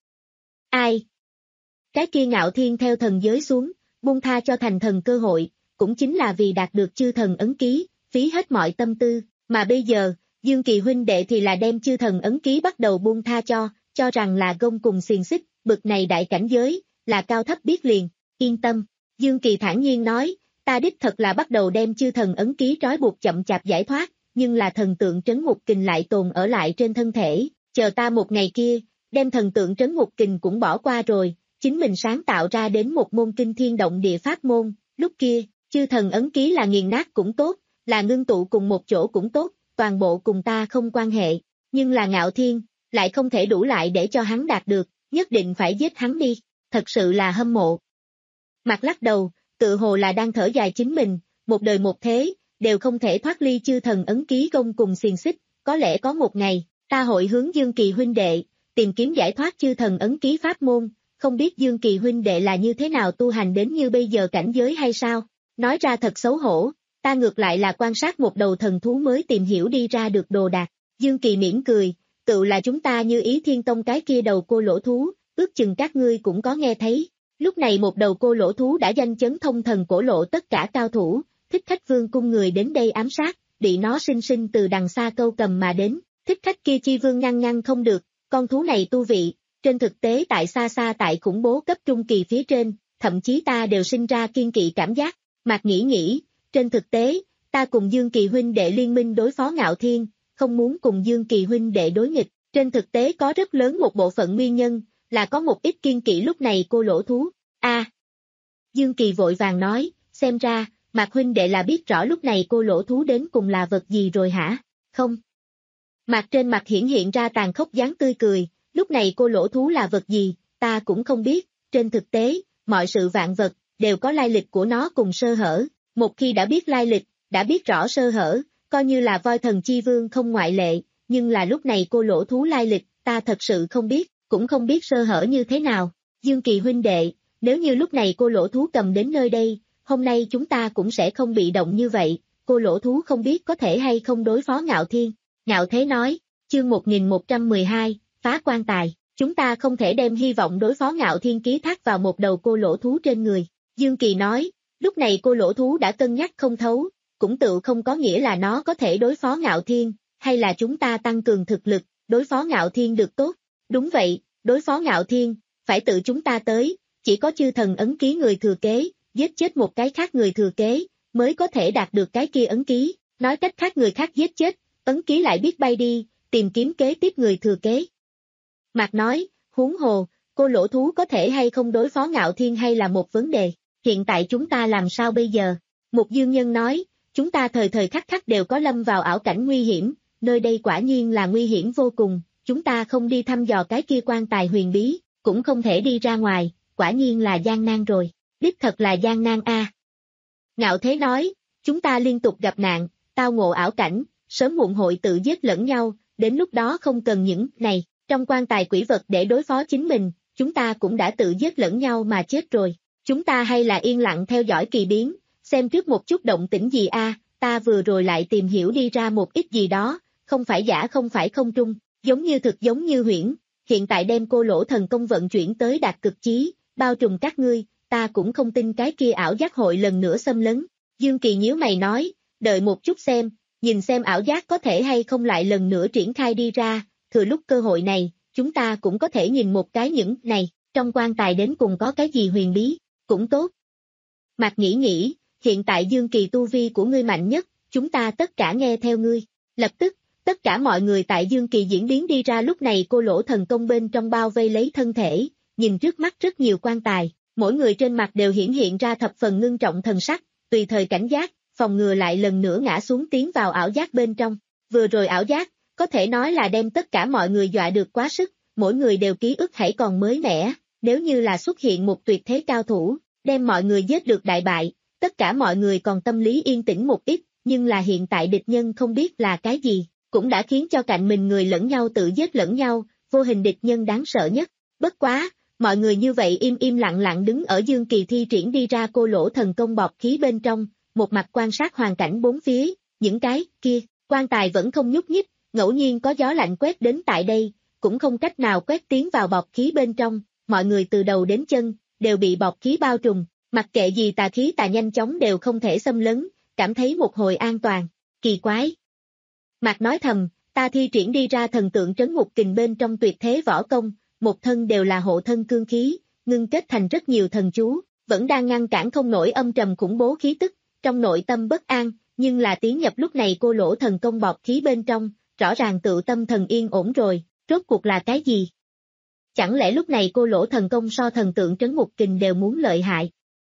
Ai? Cái kia Ngạo Thiên theo thần giới xuống, buông tha cho thành thần cơ hội, cũng chính là vì đạt được chư thần ấn ký, phí hết mọi tâm tư, mà bây giờ, Dương Kỳ huynh đệ thì là đem chư thần ấn ký bắt đầu buông tha cho, cho rằng là gông cùng xiềng xích, bực này đại cảnh giới, là cao thấp biết liền, yên tâm. Dương Kỳ thản nhiên nói, ta đích thật là bắt đầu đem chư thần ấn ký trói buộc chậm chạp giải thoát, nhưng là thần tượng trấn ngục kình lại tồn ở lại trên thân thể, chờ ta một ngày kia, đem thần tượng trấn ngục kình cũng bỏ qua rồi, chính mình sáng tạo ra đến một môn kinh thiên động địa pháp môn, lúc kia, chư thần ấn ký là nghiền nát cũng tốt, là ngưng tụ cùng một chỗ cũng tốt, toàn bộ cùng ta không quan hệ, nhưng là Ngạo Thiên, lại không thể đủ lại để cho hắn đạt được, nhất định phải giết hắn đi, thật sự là hâm mộ. Mặt lắc đầu, tự hồ là đang thở dài chính mình, một đời một thế, đều không thể thoát ly chư thần ấn ký gông cùng xiềng xích, có lẽ có một ngày, ta hội hướng Dương Kỳ huynh đệ, tìm kiếm giải thoát chư thần ấn ký pháp môn, không biết Dương Kỳ huynh đệ là như thế nào tu hành đến như bây giờ cảnh giới hay sao, nói ra thật xấu hổ, ta ngược lại là quan sát một đầu thần thú mới tìm hiểu đi ra được đồ đạc, Dương Kỳ mỉm cười, tự là chúng ta như Ý Thiên Tông cái kia đầu cô lỗ thú, ước chừng các ngươi cũng có nghe thấy. Lúc này một đầu cô lỗ thú đã danh chấn thông thần cổ lộ tất cả cao thủ, Thích Khách Vương cung người đến đây ám sát, bị nó sinh sinh từ đằng xa câu cầm mà đến, Thích Khách kia chi vương ngăn ngăn không được, con thú này tu vị, trên thực tế tại xa xa tại khủng bố cấp trung kỳ phía trên, thậm chí ta đều sinh ra kiên kỵ cảm giác, Mạc nghĩ nghĩ, trên thực tế, ta cùng Dương Kỳ huynh đệ liên minh đối phó Ngạo Thiên, không muốn cùng Dương Kỳ huynh đệ đối nghịch, trên thực tế có rất lớn một bộ phận nguyên nhân, là có một ít kiên kỵ lúc này cô lỗ thú. A. À, Dương Kỳ vội vàng nói, xem ra, Mạc huynh đệ là biết rõ lúc này cô lỗ thú đến cùng là vật gì rồi hả? Không. Mạc trên mặt hiển hiện ra tàn khốc dáng tươi cười, lúc này cô lỗ thú là vật gì, ta cũng không biết, trên thực tế, mọi sự vạn vật, đều có lai lịch của nó cùng sơ hở, một khi đã biết lai lịch, đã biết rõ sơ hở, coi như là voi thần chi vương không ngoại lệ, nhưng là lúc này cô lỗ thú lai lịch, ta thật sự không biết, cũng không biết sơ hở như thế nào. Dương Kỳ huynh đệ, nếu như lúc này cô lỗ thú cầm đến nơi đây, hôm nay chúng ta cũng sẽ không bị động như vậy, cô lỗ thú không biết có thể hay không đối phó Ngạo Thiên. Ngạo Thế nói, chương một nghìn một trăm mười hai, phá quan tài, chúng ta không thể đem hy vọng đối phó Ngạo Thiên ký thác vào một đầu cô lỗ thú trên người. Dương Kỳ nói, lúc này cô lỗ thú đã cân nhắc không thấu, cũng tự không có nghĩa là nó có thể đối phó Ngạo Thiên, hay là chúng ta tăng cường thực lực, đối phó Ngạo Thiên được tốt. Đúng vậy, đối phó Ngạo Thiên, phải tự chúng ta tới, chỉ có chư thần ấn ký người thừa kế, giết chết một cái khác người thừa kế, mới có thể đạt được cái kia ấn ký, nói cách khác người khác giết chết, ấn ký lại biết bay đi, tìm kiếm kế tiếp người thừa kế. Mạc nói, huống hồ, cô lỗ thú có thể hay không đối phó Ngạo Thiên hay là một vấn đề, hiện tại chúng ta làm sao bây giờ? Mục Dương Nhân nói, chúng ta thời thời khắc khắc đều có lâm vào ảo cảnh nguy hiểm, nơi đây quả nhiên là nguy hiểm vô cùng, chúng ta không đi thăm dò cái kia quan tài huyền bí, cũng không thể đi ra ngoài, quả nhiên là gian nan rồi, đích thật là gian nan a. À. Ngạo Thế nói, chúng ta liên tục gặp nạn, tao ngộ ảo cảnh, sớm muộn hội tự giết lẫn nhau, đến lúc đó không cần những này, trong quan tài quỷ vật để đối phó chính mình, chúng ta cũng đã tự giết lẫn nhau mà chết rồi, chúng ta hay là yên lặng theo dõi kỳ biến, xem trước một chút động tĩnh gì a, à, ta vừa rồi lại tìm hiểu đi ra một ít gì đó, không phải giả không phải không trung, giống như thực giống như huyễn, hiện tại đem cô lỗ thần công vận chuyển tới đạt cực chí, bao trùm các ngươi, ta cũng không tin cái kia ảo giác hội lần nữa xâm lấn. Dương Kỳ nhíu mày nói, đợi một chút xem, nhìn xem ảo giác có thể hay không lại lần nữa triển khai đi ra, thừa lúc cơ hội này, chúng ta cũng có thể nhìn một cái những này, trong quan tài đến cùng có cái gì huyền bí, cũng tốt. Mạc nghĩ nghĩ, hiện tại Dương Kỳ tu vi của ngươi mạnh nhất, chúng ta tất cả nghe theo ngươi, lập tức, tất cả mọi người tại Dương Kỳ diễn biến đi ra lúc này cô lỗ thần công bên trong bao vây lấy thân thể, nhìn trước mắt rất nhiều quan tài, mỗi người trên mặt đều hiển hiện ra thập phần ngưng trọng thần sắc, tùy thời cảnh giác, phòng ngừa lại lần nữa ngã xuống tiến vào ảo giác bên trong. Vừa rồi ảo giác, có thể nói là đem tất cả mọi người dọa được quá sức, mỗi người đều ký ức hãy còn mới mẻ, nếu như là xuất hiện một tuyệt thế cao thủ, đem mọi người giết được đại bại, tất cả mọi người còn tâm lý yên tĩnh một ít, nhưng là hiện tại địch nhân không biết là cái gì, cũng đã khiến cho cạnh mình người lẫn nhau tự giết lẫn nhau, vô hình địch nhân đáng sợ nhất. Bất quá, mọi người như vậy im im lặng lặng đứng ở Dương Kỳ thi triển đi ra cô lỗ thần công bọt khí bên trong, một mặt quan sát hoàn cảnh bốn phía, những cái kia, quan tài vẫn không nhúc nhích, ngẫu nhiên có gió lạnh quét đến tại đây, cũng không cách nào quét tiến vào bọt khí bên trong, mọi người từ đầu đến chân, đều bị bọt khí bao trùm, mặc kệ gì tà khí tà nhanh chóng đều không thể xâm lấn, cảm thấy một hồi an toàn, kỳ quái. Mạc nói thầm, ta thi triển đi ra thần tượng trấn ngục kình bên trong tuyệt thế võ công, một thân đều là hộ thân cương khí, ngưng kết thành rất nhiều thần chú, vẫn đang ngăn cản không nổi âm trầm khủng bố khí tức, trong nội tâm bất an, nhưng là tiến nhập lúc này cô lỗ thần công bọt khí bên trong, rõ ràng tự tâm thần yên ổn rồi, rốt cuộc là cái gì? Chẳng lẽ lúc này cô lỗ thần công so thần tượng trấn ngục kình đều muốn lợi hại?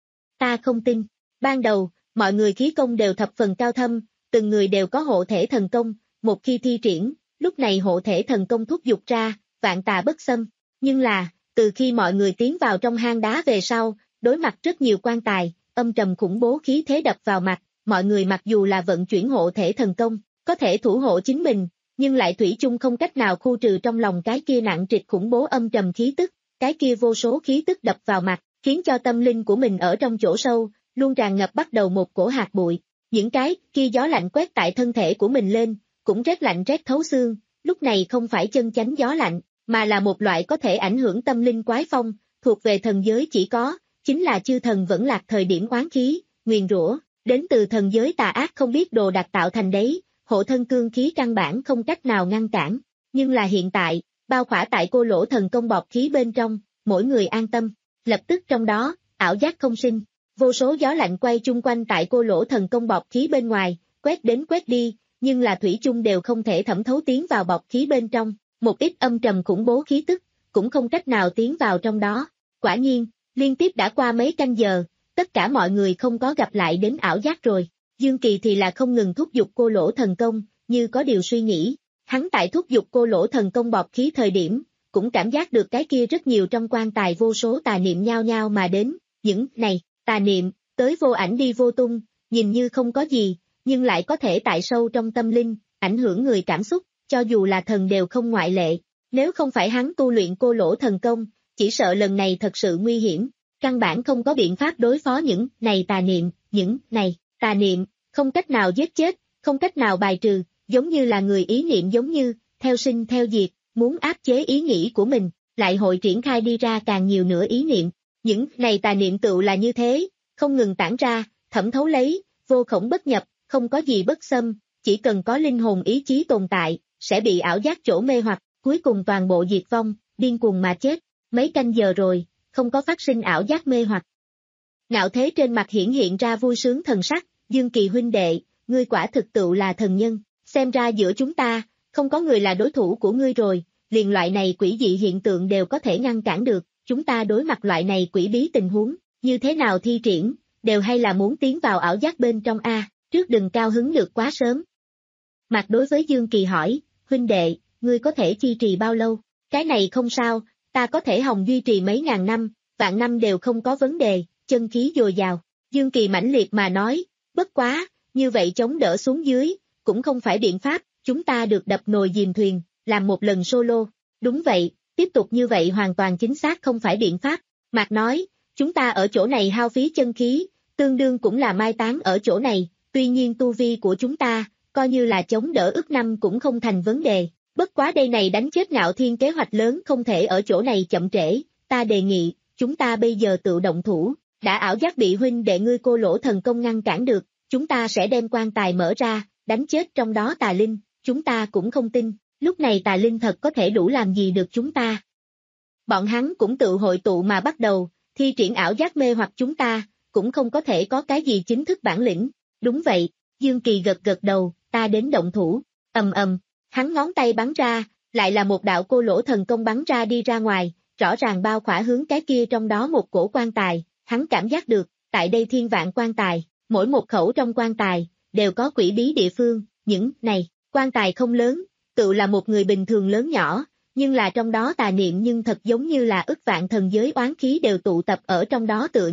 Ta không tin, ban đầu, mọi người khí công đều thập phần cao thâm, từng người đều có hộ thể thần công, một khi thi triển, lúc này hộ thể thần công thúc giục ra, vạn tà bất xâm, nhưng là, từ khi mọi người tiến vào trong hang đá về sau, đối mặt rất nhiều quan tài, âm trầm khủng bố khí thế đập vào mặt, mọi người mặc dù là vận chuyển hộ thể thần công, có thể thủ hộ chính mình, nhưng lại thủy chung không cách nào khu trừ trong lòng cái kia nặng trịch khủng bố âm trầm khí tức, cái kia vô số khí tức đập vào mặt, khiến cho tâm linh của mình ở trong chỗ sâu, luôn tràn ngập bắt đầu một cổ hạt bụi, những cái kia gió lạnh quét tại thân thể của mình lên, cũng rét lạnh rét thấu xương, lúc này không phải chân chánh gió lạnh, mà là một loại có thể ảnh hưởng tâm linh quái phong, thuộc về thần giới chỉ có, chính là chư thần vẫn lạc thời điểm oán khí, nguyền rủa, đến từ thần giới tà ác không biết đồ đặc tạo thành đấy, hộ thân cương khí căn bản không cách nào ngăn cản, nhưng là hiện tại, bao khỏa tại cô lỗ thần công bọt khí bên trong, mỗi người an tâm, lập tức trong đó, ảo giác không sinh, vô số gió lạnh quay chung quanh tại cô lỗ thần công bọt khí bên ngoài, quét đến quét đi, nhưng là thủy chung đều không thể thẩm thấu tiến vào bọt khí bên trong, một ít âm trầm khủng bố khí tức, cũng không cách nào tiến vào trong đó. Quả nhiên, liên tiếp đã qua mấy canh giờ, tất cả mọi người không có gặp lại đến ảo giác rồi. Dương Kỳ thì là không ngừng thúc giục cô lỗ thần công, như có điều suy nghĩ. Hắn tại thúc giục cô lỗ thần công bọt khí thời điểm, cũng cảm giác được cái kia rất nhiều trong quan tài vô số tà niệm nhao nhao mà đến. Những này, tà niệm, tới vô ảnh đi vô tung, nhìn như không có gì, nhưng lại có thể tại sâu trong tâm linh, ảnh hưởng người cảm xúc, cho dù là thần đều không ngoại lệ. Nếu không phải hắn tu luyện cô lỗ thần công, chỉ sợ lần này thật sự nguy hiểm, căn bản không có biện pháp đối phó những này tà niệm, những này tà niệm, không cách nào giết chết, không cách nào bài trừ, giống như là người ý niệm giống như, theo sinh theo diệt, muốn áp chế ý nghĩ của mình, lại hội triển khai đi ra càng nhiều nữa ý niệm. Những này tà niệm tựu là như thế, không ngừng tản ra, thẩm thấu lấy, vô khổng bất nhập, không có gì bất xâm, chỉ cần có linh hồn ý chí tồn tại, sẽ bị ảo giác chỗ mê hoặc, cuối cùng toàn bộ diệt vong, điên cuồng mà chết. Mấy canh giờ rồi, không có phát sinh ảo giác mê hoặc. Ngạo Thế trên mặt hiển hiện ra vui sướng thần sắc, Dương Kỳ huynh đệ, ngươi quả thực tựu là thần nhân, xem ra giữa chúng ta, không có người là đối thủ của ngươi rồi, liền loại này quỷ dị hiện tượng đều có thể ngăn cản được, chúng ta đối mặt loại này quỷ bí tình huống, như thế nào thi triển, đều hay là muốn tiến vào ảo giác bên trong a, trước đừng cao hứng được quá sớm. Mặt đối với Dương Kỳ hỏi, huynh đệ, ngươi có thể chi trì bao lâu, cái này không sao, ta có thể hòng duy trì mấy ngàn năm, vạn năm đều không có vấn đề, chân khí dồi dào. Dương Kỳ mãnh liệt mà nói, bất quá, như vậy chống đỡ xuống dưới, cũng không phải biện pháp, chúng ta được đập nồi dìm thuyền, làm một lần solo. Đúng vậy, tiếp tục như vậy hoàn toàn chính xác không phải biện pháp. Mạc nói, chúng ta ở chỗ này hao phí chân khí, tương đương cũng là mai táng ở chỗ này, tuy nhiên tu vi của chúng ta, coi như là chống đỡ ức năm cũng không thành vấn đề. Bất quá đây này đánh chết Ngạo Thiên kế hoạch lớn không thể ở chỗ này chậm trễ, ta đề nghị, chúng ta bây giờ tự động thủ, đã ảo giác bị huynh đệ ngươi cô lỗ thần công ngăn cản được, chúng ta sẽ đem quan tài mở ra, đánh chết trong đó tà linh, chúng ta cũng không tin, lúc này tà linh thật có thể đủ làm gì được chúng ta. Bọn hắn cũng tự hội tụ mà bắt đầu, thi triển ảo giác mê hoặc chúng ta, cũng không có thể có cái gì chính thức bản lĩnh, đúng vậy, Dương Kỳ gật gật đầu, ta đến động thủ, ầm ầm. Hắn ngón tay bắn ra, lại là một đạo cô lỗ thần công bắn ra đi ra ngoài, rõ ràng bao khỏa hướng cái kia trong đó một cổ quan tài, hắn cảm giác được, tại đây thiên vạn quan tài, mỗi một khẩu trong quan tài, đều có quỷ bí địa phương, những này, quan tài không lớn, tự là một người bình thường lớn nhỏ, nhưng là trong đó tà niệm nhưng thật giống như là ức vạn thần giới oán khí đều tụ tập ở trong đó tựa như,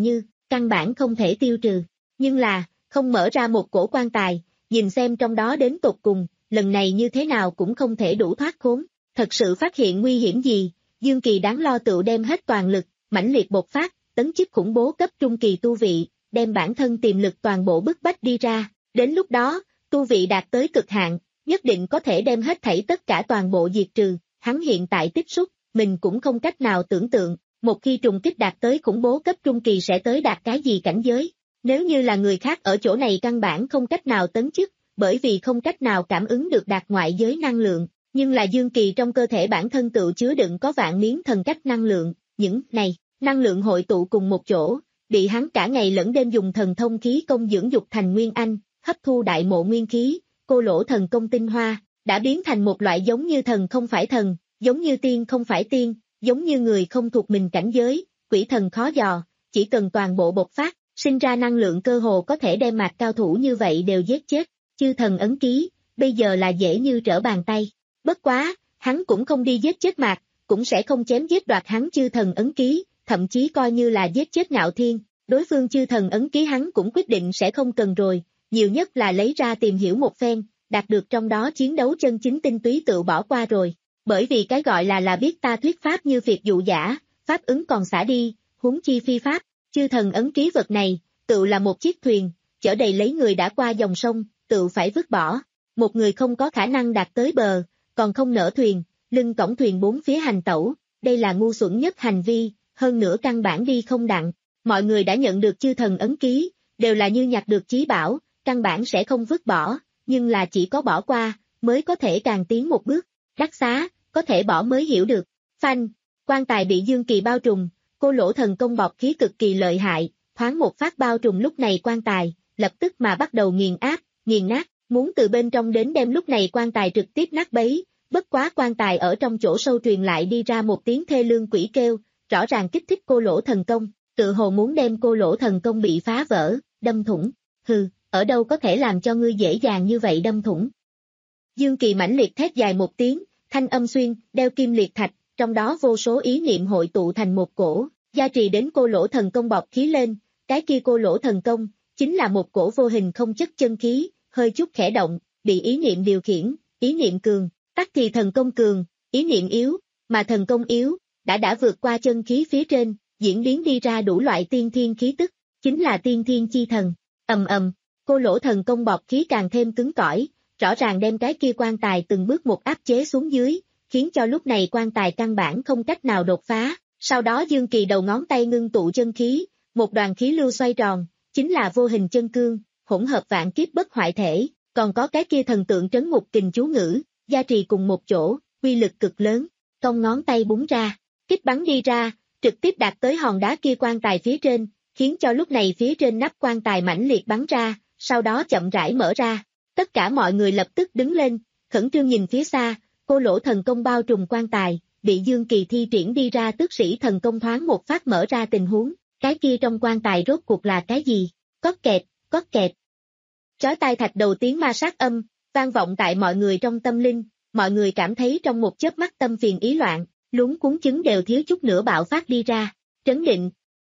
căn bản không thể tiêu trừ. Nhưng là, không mở ra một cổ quan tài, nhìn xem trong đó đến tột cùng, lần này như thế nào cũng không thể đủ thoát khốn. Thật sự phát hiện nguy hiểm gì, Dương Kỳ đáng lo tự đem hết toàn lực, mãnh liệt bộc phát, tấn chức khủng bố cấp trung kỳ tu vị, đem bản thân tiềm lực toàn bộ bức bách đi ra. Đến lúc đó, tu vị đạt tới cực hạn, nhất định có thể đem hết thảy tất cả toàn bộ diệt trừ. Hắn hiện tại tích xúc, mình cũng không cách nào tưởng tượng, một khi trùng kích đạt tới khủng bố cấp trung kỳ sẽ tới đạt cái gì cảnh giới. Nếu như là người khác ở chỗ này căn bản không cách nào tấn chức, bởi vì không cách nào cảm ứng được đạt ngoại giới năng lượng, nhưng là Dương Kỳ trong cơ thể bản thân tự chứa đựng có vạn miếng thần cách năng lượng, những này, năng lượng hội tụ cùng một chỗ, bị hắn cả ngày lẫn đêm dùng thần thông khí công dưỡng dục thành nguyên anh, hấp thu đại mộ nguyên khí, cô lỗ thần công tinh hoa, đã biến thành một loại giống như thần không phải thần, giống như tiên không phải tiên, giống như người không thuộc mình cảnh giới, quỷ thần khó dò, chỉ cần toàn bộ bộc phát, sinh ra năng lượng cơ hồ có thể đem mạc cao thủ như vậy đều giết chết. Chư thần ấn ký, bây giờ là dễ như trở bàn tay. Bất quá, hắn cũng không đi giết chết mạc, cũng sẽ không chém giết đoạt hắn chư thần ấn ký, thậm chí coi như là giết chết Ngạo Thiên. Đối phương chư thần ấn ký hắn cũng quyết định sẽ không cần rồi, nhiều nhất là lấy ra tìm hiểu một phen, đạt được trong đó chiến đấu chân chính tinh túy tự bỏ qua rồi. Bởi vì cái gọi là là biết ta thuyết pháp như việc dụ giả, pháp ứng còn xả đi, huống chi phi pháp, chư thần ấn ký vật này, tự là một chiếc thuyền, chở đầy lấy người đã qua dòng sông, tự phải vứt bỏ. Một người không có khả năng đạt tới bờ, còn không nỡ thuyền, lưng cõng thuyền bốn phía hành tẩu, đây là ngu xuẩn nhất hành vi, hơn nữa căn bản đi không đặng. Mọi người đã nhận được chư thần ấn ký, đều là như nhặt được chí bảo, căn bản sẽ không vứt bỏ, nhưng là chỉ có bỏ qua, mới có thể càng tiến một bước. Đắc xá, có thể bỏ mới hiểu được. Phanh, quan tài bị Dương Kỳ bao trùm, cô lỗ thần công bọc khí cực kỳ lợi hại, thoáng một phát bao trùm lúc này quan tài, lập tức mà bắt đầu nghiền áp, nghiền nát, muốn từ bên trong đến đem lúc này quan tài trực tiếp nát bấy. Bất quá quan tài ở trong chỗ sâu truyền lại đi ra một tiếng thê lương quỷ kêu, rõ ràng kích thích cô lỗ thần công, tự hồ muốn đem cô lỗ thần công bị phá vỡ, đâm thủng. Hừ, ở đâu có thể làm cho ngươi dễ dàng như vậy đâm thủng. Dương Kỳ mãnh liệt thét dài một tiếng, thanh âm xuyên, đeo kim liệt thạch, trong đó vô số ý niệm hội tụ thành một cổ, gia trì đến cô lỗ thần công bọc khí lên, cái kia cô lỗ thần công, chính là một cổ vô hình không chất chân khí, hơi chút khẽ động, bị ý niệm điều khiển, ý niệm cường, tắc thì thần công cường, ý niệm yếu, mà thần công yếu, đã đã vượt qua chân khí phía trên, diễn biến đi ra đủ loại tiên thiên khí tức, chính là tiên thiên chi thần, ầm ầm, cô lỗ thần công bọc khí càng thêm cứng cỏi, rõ ràng đem cái kia quan tài từng bước một áp chế xuống dưới, khiến cho lúc này quan tài căn bản không cách nào đột phá, sau đó Dương Kỳ đầu ngón tay ngưng tụ chân khí, một đoàn khí lưu xoay tròn, chính là vô hình chân cương, hỗn hợp vạn kiếp bất hoại thể, còn có cái kia thần tượng trấn ngục kình chú ngữ, gia trì cùng một chỗ, uy lực cực lớn, cong ngón tay búng ra, kích bắn đi ra, trực tiếp đạt tới hòn đá kia quan tài phía trên, khiến cho lúc này phía trên nắp quan tài mãnh liệt bắn ra, sau đó chậm rãi mở ra. Tất cả mọi người lập tức đứng lên, khẩn trương nhìn phía xa, cô lỗ thần công bao trùm quan tài, bị Dương Kỳ thi triển đi ra tước sĩ thần công thoáng một phát mở ra tình huống, cái kia trong quan tài rốt cuộc là cái gì? Cót kẹt, cót kẹt. Chói tai thạch đầu tiếng ma sát âm, vang vọng tại mọi người trong tâm linh, mọi người cảm thấy trong một chớp mắt tâm phiền ý loạn, luống cuống chứng đều thiếu chút nữa bạo phát đi ra, trấn định.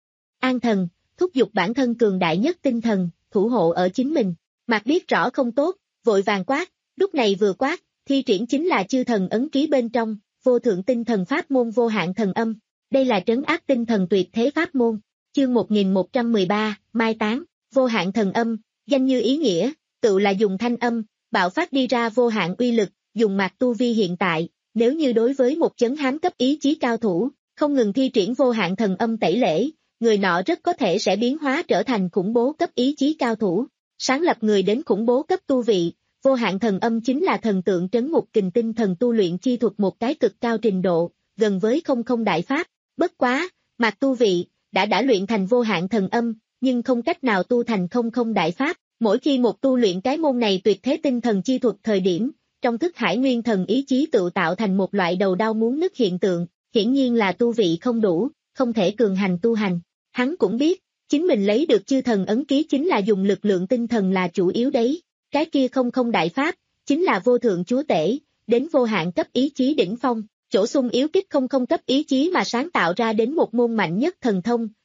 An thần, thúc giục bản thân cường đại nhất tinh thần, thủ hộ ở chính mình. Mạc biết rõ không tốt, vội vàng quát, lúc này vừa quát, thi triển chính là chư thần ấn ký bên trong, vô thượng tinh thần pháp môn vô hạn thần âm. Đây là trấn áp tinh thần tuyệt thế pháp môn. Chương một nghìn một trăm mười ba, Mai Tán, vô hạn thần âm, danh như ý nghĩa, tự là dùng thanh âm, bạo phát đi ra vô hạn uy lực, dùng mạc tu vi hiện tại, nếu như đối với một chấn hám cấp ý chí cao thủ, không ngừng thi triển vô hạn thần âm tẩy lễ, người nọ rất có thể sẽ biến hóa trở thành khủng bố cấp ý chí cao thủ. Sáng lập người đến khủng bố cấp tu vị, vô hạn thần âm chính là thần tượng trấn ngục kình tinh thần tu luyện chi thuật một cái cực cao trình độ, gần với không không đại pháp. Bất quá, mạc tu vị, đã đã luyện thành vô hạn thần âm, nhưng không cách nào tu thành không không đại pháp. Mỗi khi một tu luyện cái môn này tuyệt thế tinh thần chi thuật thời điểm, trong thức hải nguyên thần ý chí tự tạo thành một loại đầu đau muốn nứt hiện tượng, hiển nhiên là tu vị không đủ, không thể cường hành tu hành. Hắn cũng biết, chính mình lấy được chư thần ấn ký chính là dùng lực lượng tinh thần là chủ yếu đấy, cái kia không không đại pháp, chính là vô thượng chúa tể, đến vô hạn cấp ý chí đỉnh phong, chỗ sung yếu kích không không cấp ý chí mà sáng tạo ra đến một môn mạnh nhất thần thông,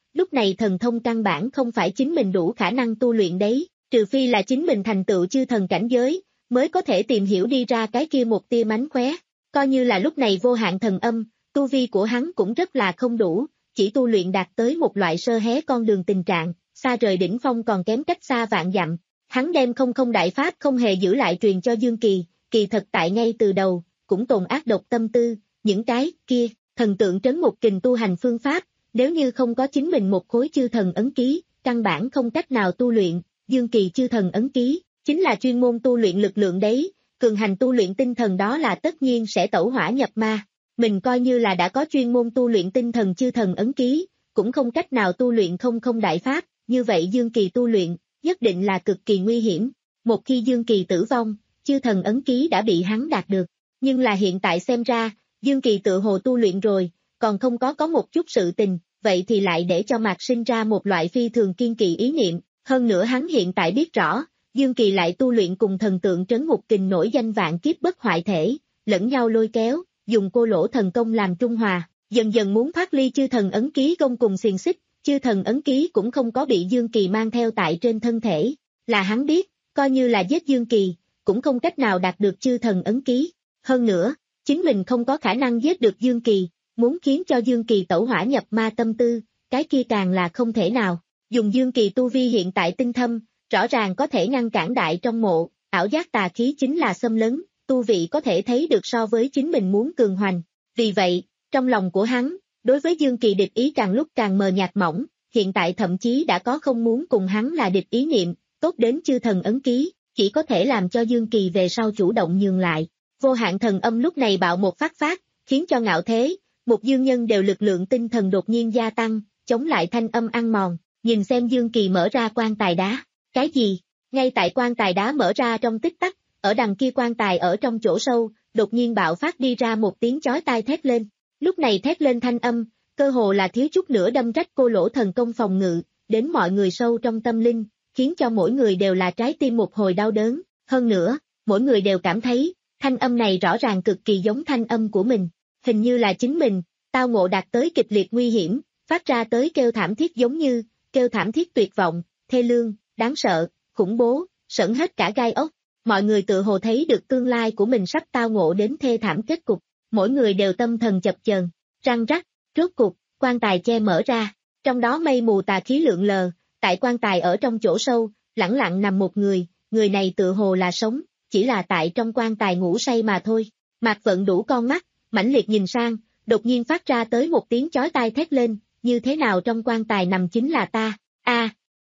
lúc này thần thông căn bản không phải chính mình đủ khả năng tu luyện đấy, trừ phi là chính mình thành tựu chư thần cảnh giới, mới có thể tìm hiểu đi ra cái kia một tia mánh khóe. Coi như là lúc này vô hạn thần âm, tu vi của hắn cũng rất là không đủ, chỉ tu luyện đạt tới một loại sơ hé con đường tình trạng, xa rời đỉnh phong còn kém cách xa vạn dặm. Hắn đem không không đại pháp không hề giữ lại truyền cho Dương Kỳ, kỳ thật tại ngay từ đầu, cũng tồn ác độc tâm tư, những cái kia, thần tượng trấn một kình tu hành phương pháp, nếu như không có chính mình một khối chư thần ấn ký, căn bản không cách nào tu luyện. Dương Kỳ chư thần ấn ký, chính là chuyên môn tu luyện lực lượng đấy, cường hành tu luyện tinh thần đó là tất nhiên sẽ tẩu hỏa nhập ma. Mình coi như là đã có chuyên môn tu luyện tinh thần chư thần ấn ký, cũng không cách nào tu luyện không không đại pháp, như vậy Dương Kỳ tu luyện, nhất định là cực kỳ nguy hiểm. Một khi Dương Kỳ tử vong, chư thần ấn ký đã bị hắn đạt được. Nhưng là hiện tại xem ra, Dương Kỳ tự hồ tu luyện rồi, còn không có có một chút sự tình, vậy thì lại để cho Mạc sinh ra một loại phi thường kiên kỵ ý niệm. Hơn nữa hắn hiện tại biết rõ, Dương Kỳ lại tu luyện cùng thần tượng trấn ngục kình nổi danh vạn kiếp bất hoại thể, lẫn nhau lôi kéo, dùng cô lỗ thần công làm trung hòa, dần dần muốn thoát ly chư thần ấn ký gông cùng xiềng xích, chư thần ấn ký cũng không có bị Dương Kỳ mang theo tại trên thân thể, là hắn biết, coi như là giết Dương Kỳ, cũng không cách nào đạt được chư thần ấn ký. Hơn nữa, chính mình không có khả năng giết được Dương Kỳ, muốn khiến cho Dương Kỳ tẩu hỏa nhập ma tâm tư, cái kia càng là không thể nào. Dùng Dương Kỳ tu vi hiện tại tinh thâm, rõ ràng có thể ngăn cản đại trong mộ, ảo giác tà khí chính là xâm lấn, tu vị có thể thấy được so với chính mình muốn cường hoành. Vì vậy, trong lòng của hắn, đối với Dương Kỳ địch ý càng lúc càng mờ nhạt mỏng, hiện tại thậm chí đã có không muốn cùng hắn là địch ý niệm, tốt đến chư thần ấn ký, chỉ có thể làm cho Dương Kỳ về sau chủ động nhường lại. Vô hạn thần âm lúc này bạo một phát phát, khiến cho ngạo thế, một dương nhân đều lực lượng tinh thần đột nhiên gia tăng, chống lại thanh âm ăn mòn. Nhìn xem Dương Kỳ mở ra quan tài đá. Cái gì? Ngay tại quan tài đá mở ra trong tích tắc, ở đằng kia quan tài ở trong chỗ sâu, đột nhiên bạo phát đi ra một tiếng chói tai thét lên. Lúc này thét lên thanh âm, cơ hồ là thiếu chút nữa đâm rách cô lỗ thần công phòng ngự, đến mọi người sâu trong tâm linh, khiến cho mỗi người đều là trái tim một hồi đau đớn. Hơn nữa, mỗi người đều cảm thấy, thanh âm này rõ ràng cực kỳ giống thanh âm của mình. Hình như là chính mình, tao ngộ đạt tới kịch liệt nguy hiểm, phát ra tới kêu thảm thiết giống như, kêu thảm thiết tuyệt vọng, thê lương, đáng sợ, khủng bố, sởn hết cả gai ốc. Mọi người tự hồ thấy được tương lai của mình sắp tao ngộ đến thê thảm kết cục, mỗi người đều tâm thần chập chờn, răng rắc, rốt cục, quan tài che mở ra, trong đó mây mù tà khí lượn lờ, tại quan tài ở trong chỗ sâu, lẳng lặng nằm một người, người này tự hồ là sống, chỉ là tại trong quan tài ngủ say mà thôi. Mạc Vận đủ con mắt, mãnh liệt nhìn sang, đột nhiên phát ra tới một tiếng chói tai thét lên, như thế nào trong quan tài nằm chính là ta, a à,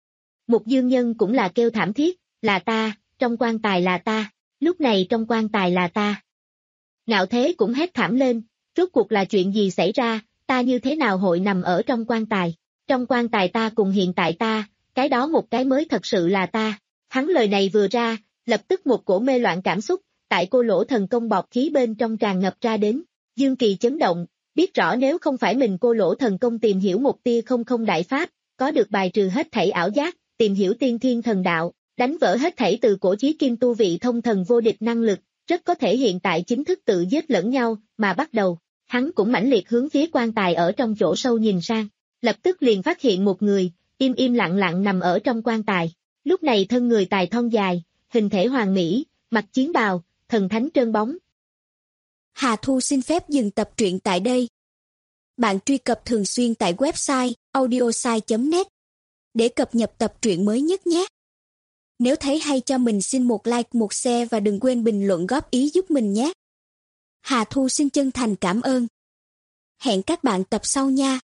một dương nhân cũng là kêu thảm thiết, là ta, trong quan tài là ta, lúc này trong quan tài là ta. Ngạo thế cũng hét thảm lên, rốt cuộc là chuyện gì xảy ra, ta như thế nào hội nằm ở trong quan tài, trong quan tài ta cùng hiện tại ta, cái đó một cái mới thật sự là ta. Hắn lời này vừa ra, lập tức một cổ mê loạn cảm xúc, tại cô lỗ thần công bọt khí bên trong tràn ngập ra đến. Dương Kỳ chấn động, biết rõ nếu không phải mình cô lỗ thần công tìm hiểu một tia không không đại pháp, có được bài trừ hết thảy ảo giác, tìm hiểu tiên thiên thần đạo, đánh vỡ hết thảy từ cổ chí kim tu vị thông thần vô địch năng lực, rất có thể hiện tại chính thức tự giết lẫn nhau, mà bắt đầu, hắn cũng mãnh liệt hướng phía quan tài ở trong chỗ sâu nhìn sang, lập tức liền phát hiện một người, im im lặng lặng nằm ở trong quan tài, lúc này thân người tài thon dài, hình thể hoàn mỹ, mặc chiến bào, thần thánh trơn bóng. Hà Thu xin phép dừng tập truyện tại đây. Bạn truy cập thường xuyên tại website audiosai chấm net để cập nhật tập truyện mới nhất nhé. Nếu thấy hay cho mình xin một like, một share và đừng quên bình luận góp ý giúp mình nhé. Hà Thu xin chân thành cảm ơn. Hẹn các bạn tập sau nha.